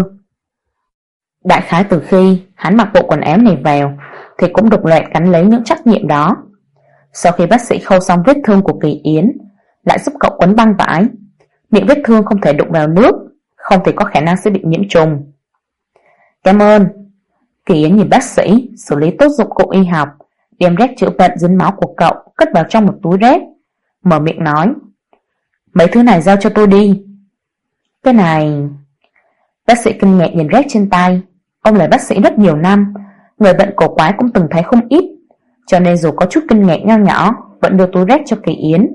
Đại khái từ khi hắn mặc bộ quần áo này vào thì cũng độc loạt gánh lấy những trách nhiệm đó. Sau khi bác sĩ khâu xong vết thương của Kỳ Yến, lại giúp cậu quấn băng vải, miệng vết thương không thể đụng vào nước, không thì có khả năng sẽ bị nhiễm trùng. Cảm ơn. Kỳ Yến nhìn bác sĩ xử lý tốt dụng cụ y học, đem rác chữa bệnh dính máu của cậu cất vào trong một túi rác, mở miệng nói, mấy thứ này giao cho tôi đi. Cái này... Bác sĩ kinh ngạc nhìn rác trên tay. Ông là bác sĩ rất nhiều năm, người bệnh cổ quái cũng từng thấy không ít, cho nên dù có chút kinh ngạc nho nhỏ vẫn đưa túi rác cho Kỳ Yến.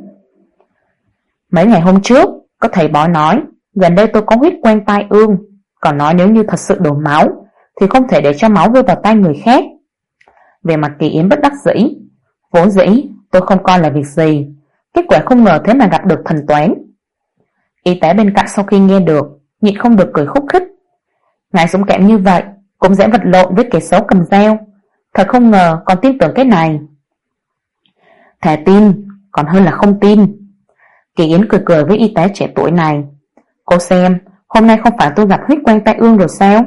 Mấy ngày hôm trước có thầy bói nói gần đây tôi có huyết quanh tai ương, còn nói nếu như thật sự đổ máu thì không thể để cho máu rơi vào tay người khác. Về mặt Kỳ Yến bất đắc dĩ, vốn dĩ tôi không coi là việc gì, kết quả không ngờ thế mà gặp được thần toán. Y tá bên cạnh sau khi nghe được nhịn không được cười khúc khích. Ngài dũng cảm như vậy cũng dễ vật lộn với kẻ xấu cầm dao, thật không ngờ còn tin tưởng cái này. Thà tin còn hơn là không tin. Kỳ Yến cười cười với y tá trẻ tuổi này. Cô xem, Hôm nay không phải tôi gặp huyết quen tai ương rồi sao?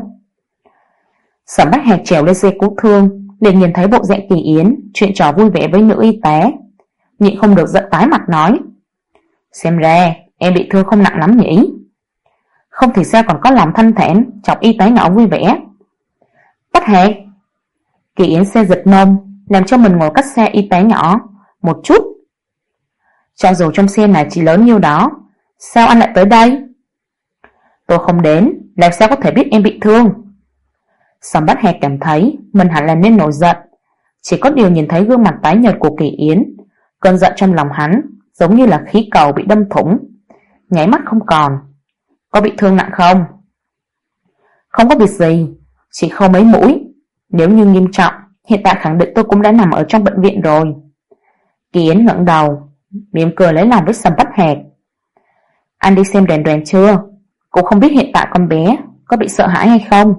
Sầm Bách Hạc trèo lên xe cứu thương, liền nhìn thấy bộ dạng Kỳ Yến chuyện trò vui vẻ với nữ y tá, nhịn không được giận tái mặt nói: xem ra em bị thương không nặng lắm nhỉ? Không thì sao còn có lòng thanh thản chọc y tá nhỏ vui vẻ. Bách Hạc. Kỳ Yến xe giật mông, làm cho mình ngồi cách xe y tá nhỏ một chút. Cho dù trong xe này chỉ lớn nhiêu đó, sao anh lại tới đây? Tôi không đến, làm sao có thể biết em bị thương? Sầm Bách Hạc cảm thấy mình hẳn là nên nổi giận, chỉ có điều nhìn thấy gương mặt tái nhợt của Kỳ Yến, cơn giận trong lòng hắn giống như là khí cầu bị đâm thủng, nháy mắt không còn. Có bị thương nặng không? Không có việc gì, chỉ khâu mấy mũi. Nếu như nghiêm trọng, hiện tại khẳng định tôi cũng đã nằm ở trong bệnh viện rồi. Kỳ Yến ngẩng đầu, mỉm cười lấy lòng với Sầm Bách Hạc. Anh đi xem Đoèn Đoèn chưa? Cũng không biết hiện tại con bé có bị sợ hãi hay không.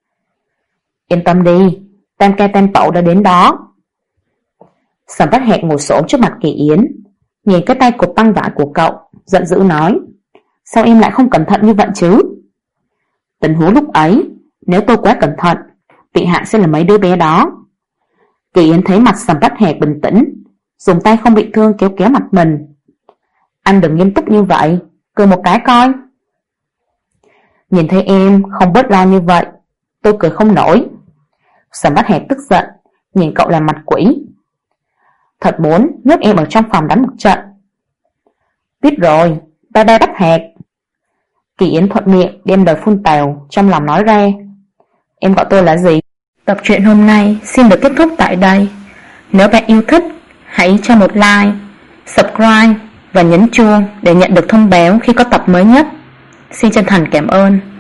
Yên tâm đi, Tam ca Tam Tẩu đã đến đó. Sầm Bách Hạc ngồi xổm trước mặt Kỳ Yến, nhìn cái tay cột băng vải của cậu, giận dữ nói: sao em lại không cẩn thận như vậy chứ? Tình huống lúc ấy, nếu tôi quá cẩn thận, bị hại sẽ là mấy đứa bé đó. Kỳ Yến thấy mặt Sầm Bách Hạc bình tĩnh, dùng tay không bị thương kéo kéo mặt mình. Anh đừng nghiêm túc như vậy, cười một cái coi. Nhìn thấy em không bớt lo như vậy, tôi cười không nổi. Sầm Bách Hạc tức giận, nhìn cậu làm mặt quỷ. Thật muốn nhốt em ở trong phòng đánh một trận. Biết rồi, bye bye Bách Hạc. Kỳ Yến thuận miệng đem lời phun tào trong lòng nói ra. Em gọi tôi là gì? Tập truyện hôm nay xin được kết thúc tại đây. Nếu bạn yêu thích, hãy cho một like, subscribe và nhấn chuông để nhận được thông báo khi có tập mới nhất. Xin chân thành cảm ơn.